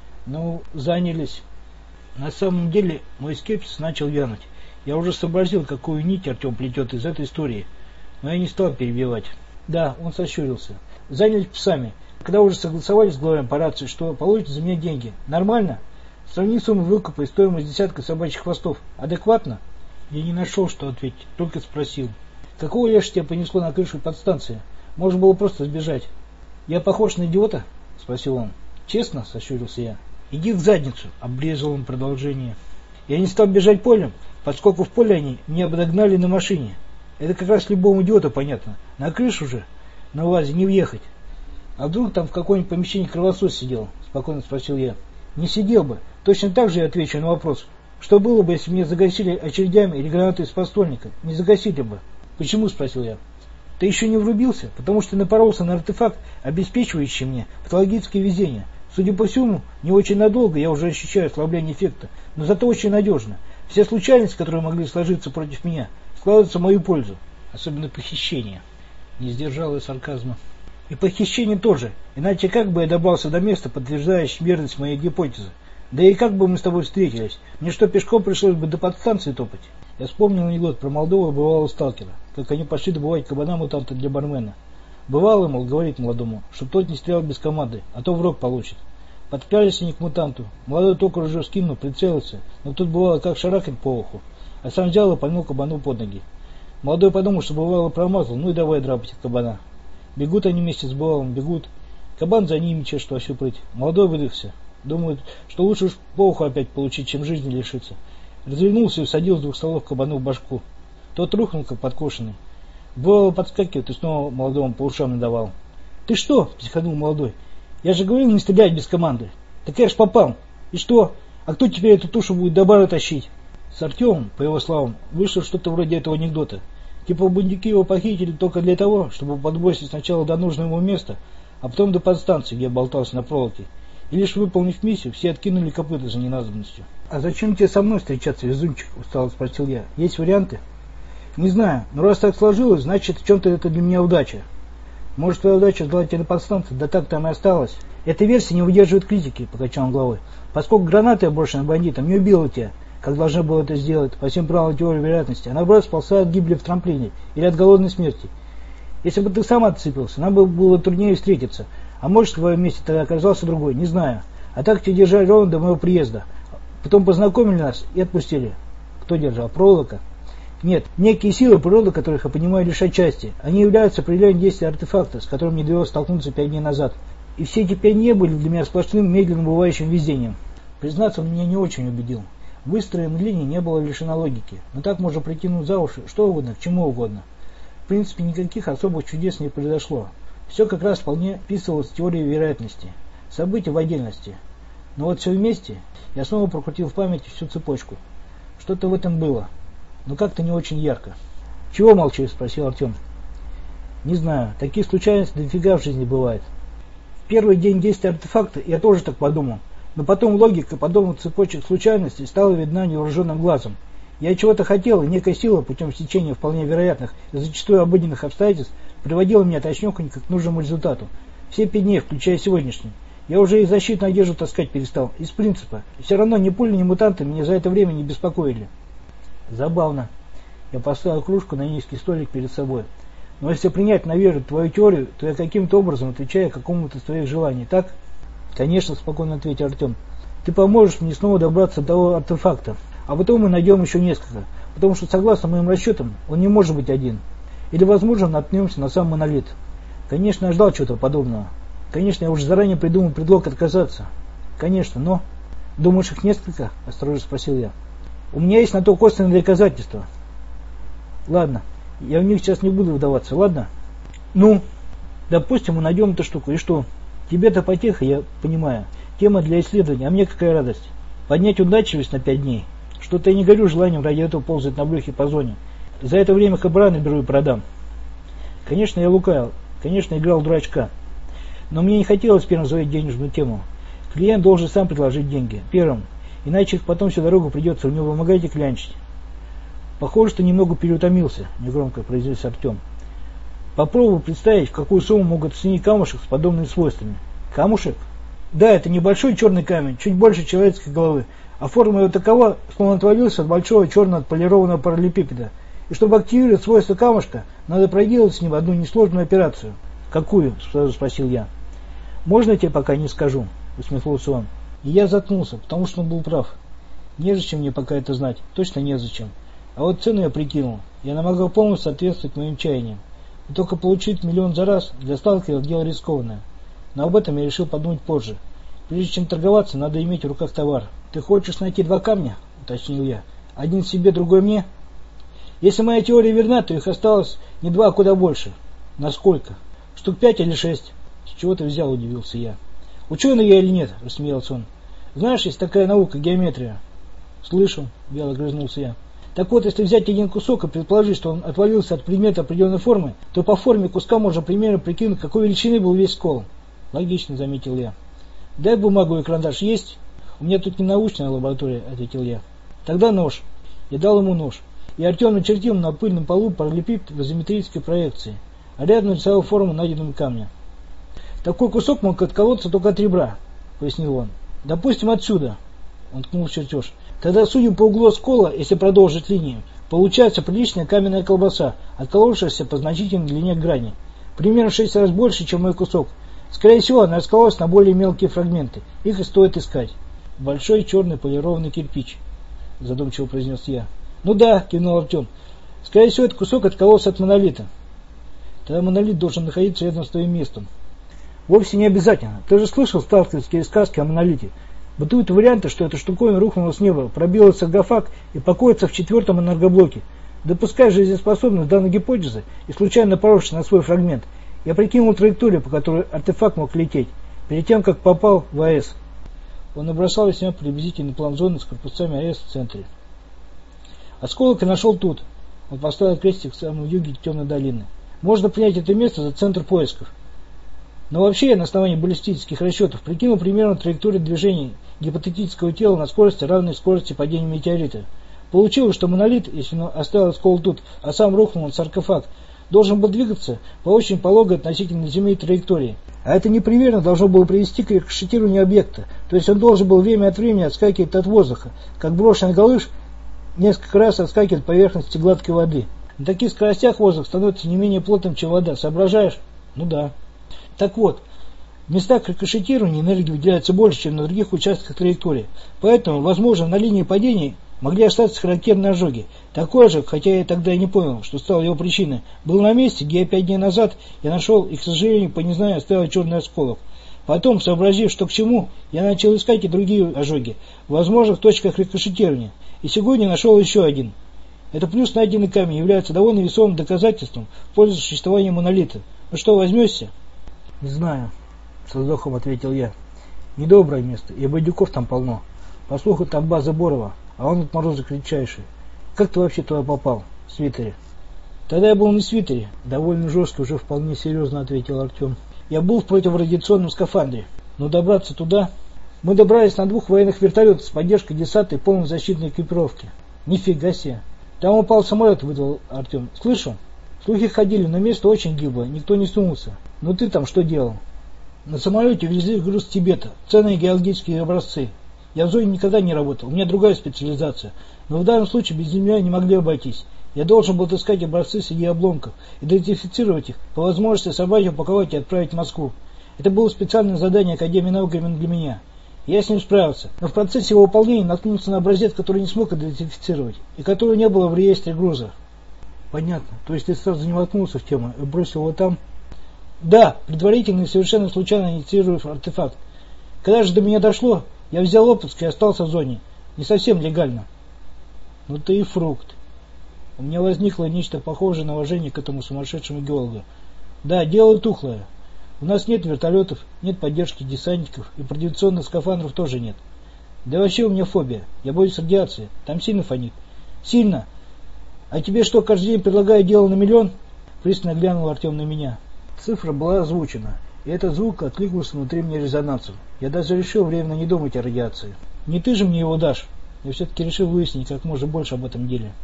Ну, занялись. На самом деле, мой скепсис начал вянуть. Я уже сообразил, какую нить Артем плетет из этой истории. Но я не стал перебивать. Да, он сощурился. Занялись псами. Когда уже согласовали с главарем по рации, что получите за меня деньги. Нормально? Сравни сумму выкупа и стоимость десятка собачьих хвостов. Адекватно? Я не нашел, что ответить. Только спросил. Какого лешего тебя понесло на крышу подстанции? Можно было просто сбежать. Я похож на идиота? Спросил он. Честно? Сощурился я. Иди в задницу. Обрезал он продолжение. Я не стал бежать полем, поскольку в поле они меня обогнали на машине. Это как раз любому идиоту понятно. На крышу же на УАЗе не въехать. А вдруг там в каком-нибудь помещении кровосос сидел? Спокойно спросил я. Не сидел бы. Точно так же я отвечу на вопрос. Что было бы, если меня загасили очередями или гранатой из подствольника? Не загасили бы. Почему? Спросил я. Ты еще не врубился? Потому что напоролся на артефакт, обеспечивающий мне патологическое везение. Судя по всему, не очень надолго я уже ощущаю ослабление эффекта, но зато очень надежно. Все случайности, которые могли сложиться против меня, складываются в мою пользу. Особенно похищение. Не сдержал я сарказма. И похищение тоже. Иначе как бы я добрался до места, подтверждающего верность моей гипотезы? Да и как бы мы с тобой встретились? Мне что, пешком пришлось бы до подстанции топать? Я вспомнил анекдот про молодого бывалого сталкера, как они пошли добывать кабана-мутанта для бармена. Бывало, мол, говорит молодому, чтоб тот не стрелял без команды, а то в рог получит. Подкрались они к мутанту. Молодой только ружье скинул, прицелился, но тут бывало как шарахнет по уху, а сам взял и пальнул кабану под ноги. Молодой подумал, что бывало промазал, ну и давай драпать от кабана. Бегут они вместе с бывалым, бегут. Кабан за ними чешет во всю прыть. Молодой выдохся. Думает, что лучше уж по уху опять получить, чем жизни лишиться. Развернулся и всадил с 2 стволов кабану в башку. Тот рухнул, как подкошенный. Бывало подскакивает и снова молодому по ушам надавал. «Ты что?» – психанул молодой. «Я же говорил не стрелять без команды. Так я ж попал. И что? А кто теперь эту тушу будет до бара тащить?» С Артемом, по его словам, вышло что-то вроде этого анекдота. Типа бандюки его похитили только для того, чтобы подбросить сначала до нужного ему места, а потом до подстанции, где болтался на проволоке. И лишь выполнив миссию, все откинули копыта за ненадобностью. «А зачем тебе со мной встречаться, везунчик?» – устало спросил я. «Есть варианты?» «Не знаю, но раз так сложилось, значит в чем-то это для меня удача. Может, твоя удача сдала тебя на подстанцию, да так там и осталось. Эта версия не выдерживает критики», – покачал он головой. «Поскольку граната, брошенная бандитом, не убила тебя, как должна была это сделать, по всем правилам теории вероятности, а наоборот спасла от гибели в трамплине или от голодной смерти. Если бы ты сам отцепился, нам бы было труднее встретиться. А может, в твоем месте тогда оказался другой, не знаю. А так тебя держали ровно до моего приезда. Потом познакомили нас и отпустили». «Кто держал? Проволока?» «Нет, некие силы природы, которых я понимаю лишь отчасти. Они являются определенным действием артефакта, с которым мне довелось столкнуться 5 дней назад. И все эти 5 дней были для меня сплошным медленно бывающим везением. Признаться, он меня не очень убедил. Выстроенной линии не было лишено логики, но так можно прикинуть за уши что угодно, к чему угодно. В принципе, никаких особых чудес не произошло. Все как раз вполне вписывалось в теорию вероятности. События в отдельности. Но вот все вместе, я снова прокрутил в памяти всю цепочку. Что-то в этом было, но как-то не очень ярко. «Чего молчишь?» – спросил Артем. «Не знаю, такие случайности дофига в жизни бывает. В первый день действия артефакта я тоже так подумал, но потом логика подобных цепочек случайностей стала видна невооруженным глазом. Я чего-то хотел, и некая сила путем стечения вполне вероятных и зачастую обыденных обстоятельств приводила меня точнёхонько к нужному результату. Все 5 дней, включая сегодняшний. Я уже и защитную одежду таскать перестал, из принципа. И все равно ни пули, ни мутанты меня за это время не беспокоили». «Забавно». Я поставил кружку на низкий столик перед собой. «Но если принять на веру твою теорию, то я каким-то образом отвечаю какому-то из твоих желаний, так?» «Конечно», — спокойно ответил Артем. «Ты поможешь мне снова добраться до того артефакта, а потом мы найдем еще несколько, потому что, согласно моим расчетам, он не может быть один. Или, возможно, наткнемся на сам монолит. Конечно, я ждал чего-то подобного. Конечно, я уже заранее придумал предлог отказаться. Конечно, но...» «Думаешь, их несколько?» — осторожно спросил я. «У меня есть на то косвенные доказательства». «Ладно, я в них сейчас не буду вдаваться, ладно?» «Ну, допустим, мы найдем эту штуку, и что? Тебе-то потеха, я понимаю. Тема для исследования, а мне какая радость. Поднять удачливость на 5 дней. Что-то я не горю желанием ради этого ползать на брюхе по зоне. За это время хабара наберу и продам». Конечно, я лукавил, конечно, играл в дурачка. Но мне не хотелось первым заводить денежную тему. Клиент должен сам предложить деньги, первым, иначе их потом всю дорогу придется у него вымогать и клянчить. «Похоже, что немного переутомился», — негромко произнес Артем. «Попробуй представить, в какую сумму могут оценить камушек с подобными свойствами». «Камушек?» «Да, это небольшой черный камень, чуть больше человеческой головы, а форма его такова, что он отвалился от большого черного отполированного параллелепипеда. И чтобы активировать свойства камушка, надо проделать с ним одну несложную операцию». «Какую?» — сразу спросил я. «Можно я тебе пока не скажу?» — усмехнулся он. И я заткнулся, потому что он был прав. Незачем мне пока это знать, точно незачем. А вот цену я прикинул, я намогал полностью соответствовать моим чаяниям. И только получить 1 миллион за раз для сталкеров дело рискованное. Но об этом я решил подумать позже. Прежде чем торговаться, надо иметь в руках товар. «Ты хочешь найти 2 камня?» — уточнил я. «Один себе, другой мне?» «Если моя теория верна, то их осталось не 2, а куда больше». «Насколько?» «Штук 5 или 6. «С чего ты взял?» — удивился я. «Ученый я или нет?» — рассмеялся он. «Знаешь, есть такая наука — геометрия». «Слышал», — вяло грызнулся я. «Так вот, если взять один кусок и предположить, что он отвалился от предмета определенной формы, то по форме куска можно примерно прикинуть, какой величины был весь скол». «Логично», — заметил я. «Дай бумагу и карандаш есть?» «У меня тут не научная лаборатория», — ответил я. «Тогда нож». Я дал ему нож, и Артем начертил на пыльном полу параллелепипед в изометрической проекции, а рядом нарисовал форму найденного камня. «Такой кусок мог отколоться только от ребра», — пояснил он. «Допустим, отсюда». Он ткнул в чертеж. «Тогда, судя по углу скола, если продолжить линию, получается приличная каменная колбаса, отколовшаяся по значительной длине грани. Примерно в 6 раз больше, чем мой кусок. Скорее всего, она раскололась на более мелкие фрагменты. Их и стоит искать». «Большой черный полированный кирпич», — задумчиво произнес я. «Ну да», — кивнул Артем. «Скорее всего, этот кусок откололся от монолита». «Тогда монолит должен находиться рядом с твоим местом». «Вовсе не обязательно. Ты же слышал сталкерские сказки о монолите? Бытуют варианты, что эта штуковина рухнула с неба, пробилась саркофаг и покоится в 4-м энергоблоке. Допуская жизнеспособность данной гипотезы и случайно напоровшись на свой фрагмент, я прикинул траекторию, по которой артефакт мог лететь, перед тем, как попал в АЭС». Он набросал весьма приблизительный план зоны с корпусами АЭС в центре. «Осколок я нашел тут». Он поставил крестик в самом юге темной долины. «Можно принять это место за центр поисков. Но вообще я на основании баллистических расчетов прикинул примерно траекторию движения гипотетического тела на скорости, равной скорости падения метеорита. Получилось, что монолит, если он оставил скол тут, а сам рухнул на саркофаг, должен был двигаться по очень пологой относительно Земли траектории. А это непременно должно было привести к рикошетированию объекта, то есть он должен был время от времени отскакивать от воздуха, как брошенный галыш несколько раз отскакивает от поверхности гладкой воды. На таких скоростях воздух становится не менее плотным, чем вода. Соображаешь? Ну да. Так вот, в местах рикошетирования энергии выделяется больше, чем на других участках траектории. Поэтому, возможно, на линии падения могли остаться характерные ожоги. Такой же, хотя я тогда и не понял, что стало его причиной, был на месте, где я 5 дней назад я нашел и, к сожалению, по незнанию оставил черный осколок. Потом, сообразив, что к чему, я начал искать и другие ожоги, возможно, в точках рикошетирования, и сегодня нашел еще один. Это плюс найденный камень является довольно весомым доказательством в пользу существования монолита. Ну что, возьмешься? Не знаю, со вздохом ответил я. Недоброе место, и бандюков там полно. По слуху, там база Борова, а он отморозок редчайший. Как ты вообще туда попал, в свитере? Тогда я был не в свитере, довольно жестко, уже вполне серьезно ответил Артем. Я был в противорадиационном скафандре, но добраться туда... Мы добрались на 2 военных вертолетах с поддержкой десанта и полной защитной экипировки. Нифига себе. Там упал самолет, выдал Артем. Слышал? Слухи ходили, но место очень гиблое, никто не сунулся. Но ты там что делал? На самолете везли груз с Тибета, ценные геологические образцы. Я в зоне никогда не работал, у меня другая специализация. Но в данном случае без меня не могли обойтись. Я должен был отыскать образцы среди обломков, идентифицировать их, по возможности собрать, упаковать и отправить в Москву. Это было специальное задание Академии наук именно для меня. Я с ним справился, но в процессе его выполнения наткнулся на образец, который не смог идентифицировать, и который не было в реестре груза. Понятно. То есть ты сразу не воткнулся в тему и бросил его там? Да, предварительно и совершенно случайно инициировав артефакт. Когда же до меня дошло, я взял отпуск и остался в зоне. Не совсем легально. Ну ты и фрукт. У меня возникло нечто похожее на уважение к этому сумасшедшему геологу. Да, дело тухлое. У нас нет вертолетов, нет поддержки десантников, и радиационных скафандров тоже нет. Да вообще у меня фобия. Я боюсь радиации. Там сильно фонит. Сильно. А тебе что, каждый день предлагают дело на миллион? Пристально глянул Артем на меня. Цифра была озвучена, и этот звук откликнулся внутри меня резонансом. Я даже решил временно не думать о радиации. Не ты же мне его дашь? Я все-таки решил выяснить как можно больше об этом деле.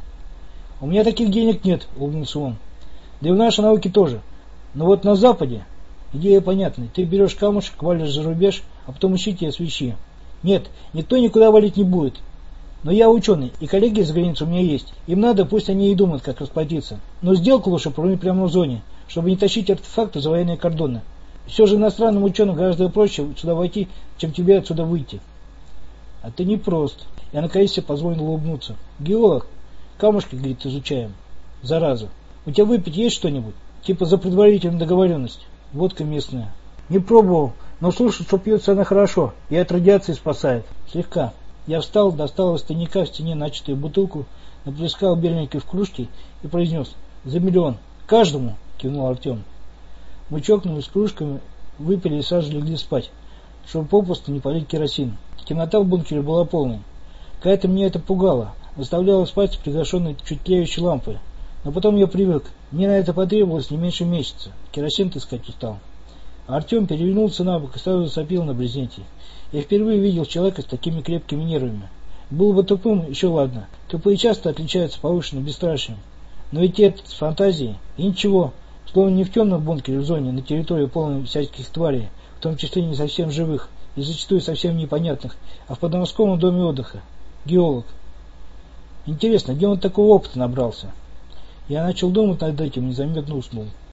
У меня таких денег нет, улыбнулся он. Да и в нашей науке тоже. Но вот на Западе идея понятная. Ты берешь камушек, валишь за рубеж, а потом ищите и освещи. Нет, никто никуда валить не будет. Но я ученый, и коллеги из границы у меня есть. Им надо, пусть они и думают, как расплатиться. Но сделку лучше проводить прямо в зоне, чтобы не тащить артефакты за военные кордоны. Все же иностранным ученым гораздо проще сюда войти, чем тебе отсюда выйти. А ты не прост. Я наконец себе позволил улыбнуться. Геолог, камушки, говорит, изучаем. Зараза. У тебя выпить есть что-нибудь? Типа за предварительную договоренность. Водка местная. Не пробовал, но слушай, что пьется она хорошо. И от радиации спасает. Слегка. Я встал, достал из тайника в стене начатую бутылку, наплескал беленькой в кружке и произнес: «За миллион. Каждому!» — кивнул Артем. Мы чокнулись кружками, выпили и сразу легли спать, чтобы попусту не полить керосин. Темнота в бункере была полной. Какая-то меня это пугало, заставляла спать с приглашенной чуть тлеющей лампой. Но потом я привык. Мне на это потребовалось не меньше месяца. Керосин таскать устал. А Артем перевернулся на бок и сразу засопил на брезенте. Я впервые видел человека с такими крепкими нервами. Был бы тупым, еще ладно. Тупые часто отличаются повышенным бесстрашием. Но ведь это с фантазией. И ничего. Словно не в темном бункере в зоне, на территории полной всяких тварей, в том числе не совсем живых, и зачастую совсем непонятных, а в подмосковном доме отдыха. Геолог. Интересно, где он такого опыта набрался? Я начал думать над этим, незаметно уснул.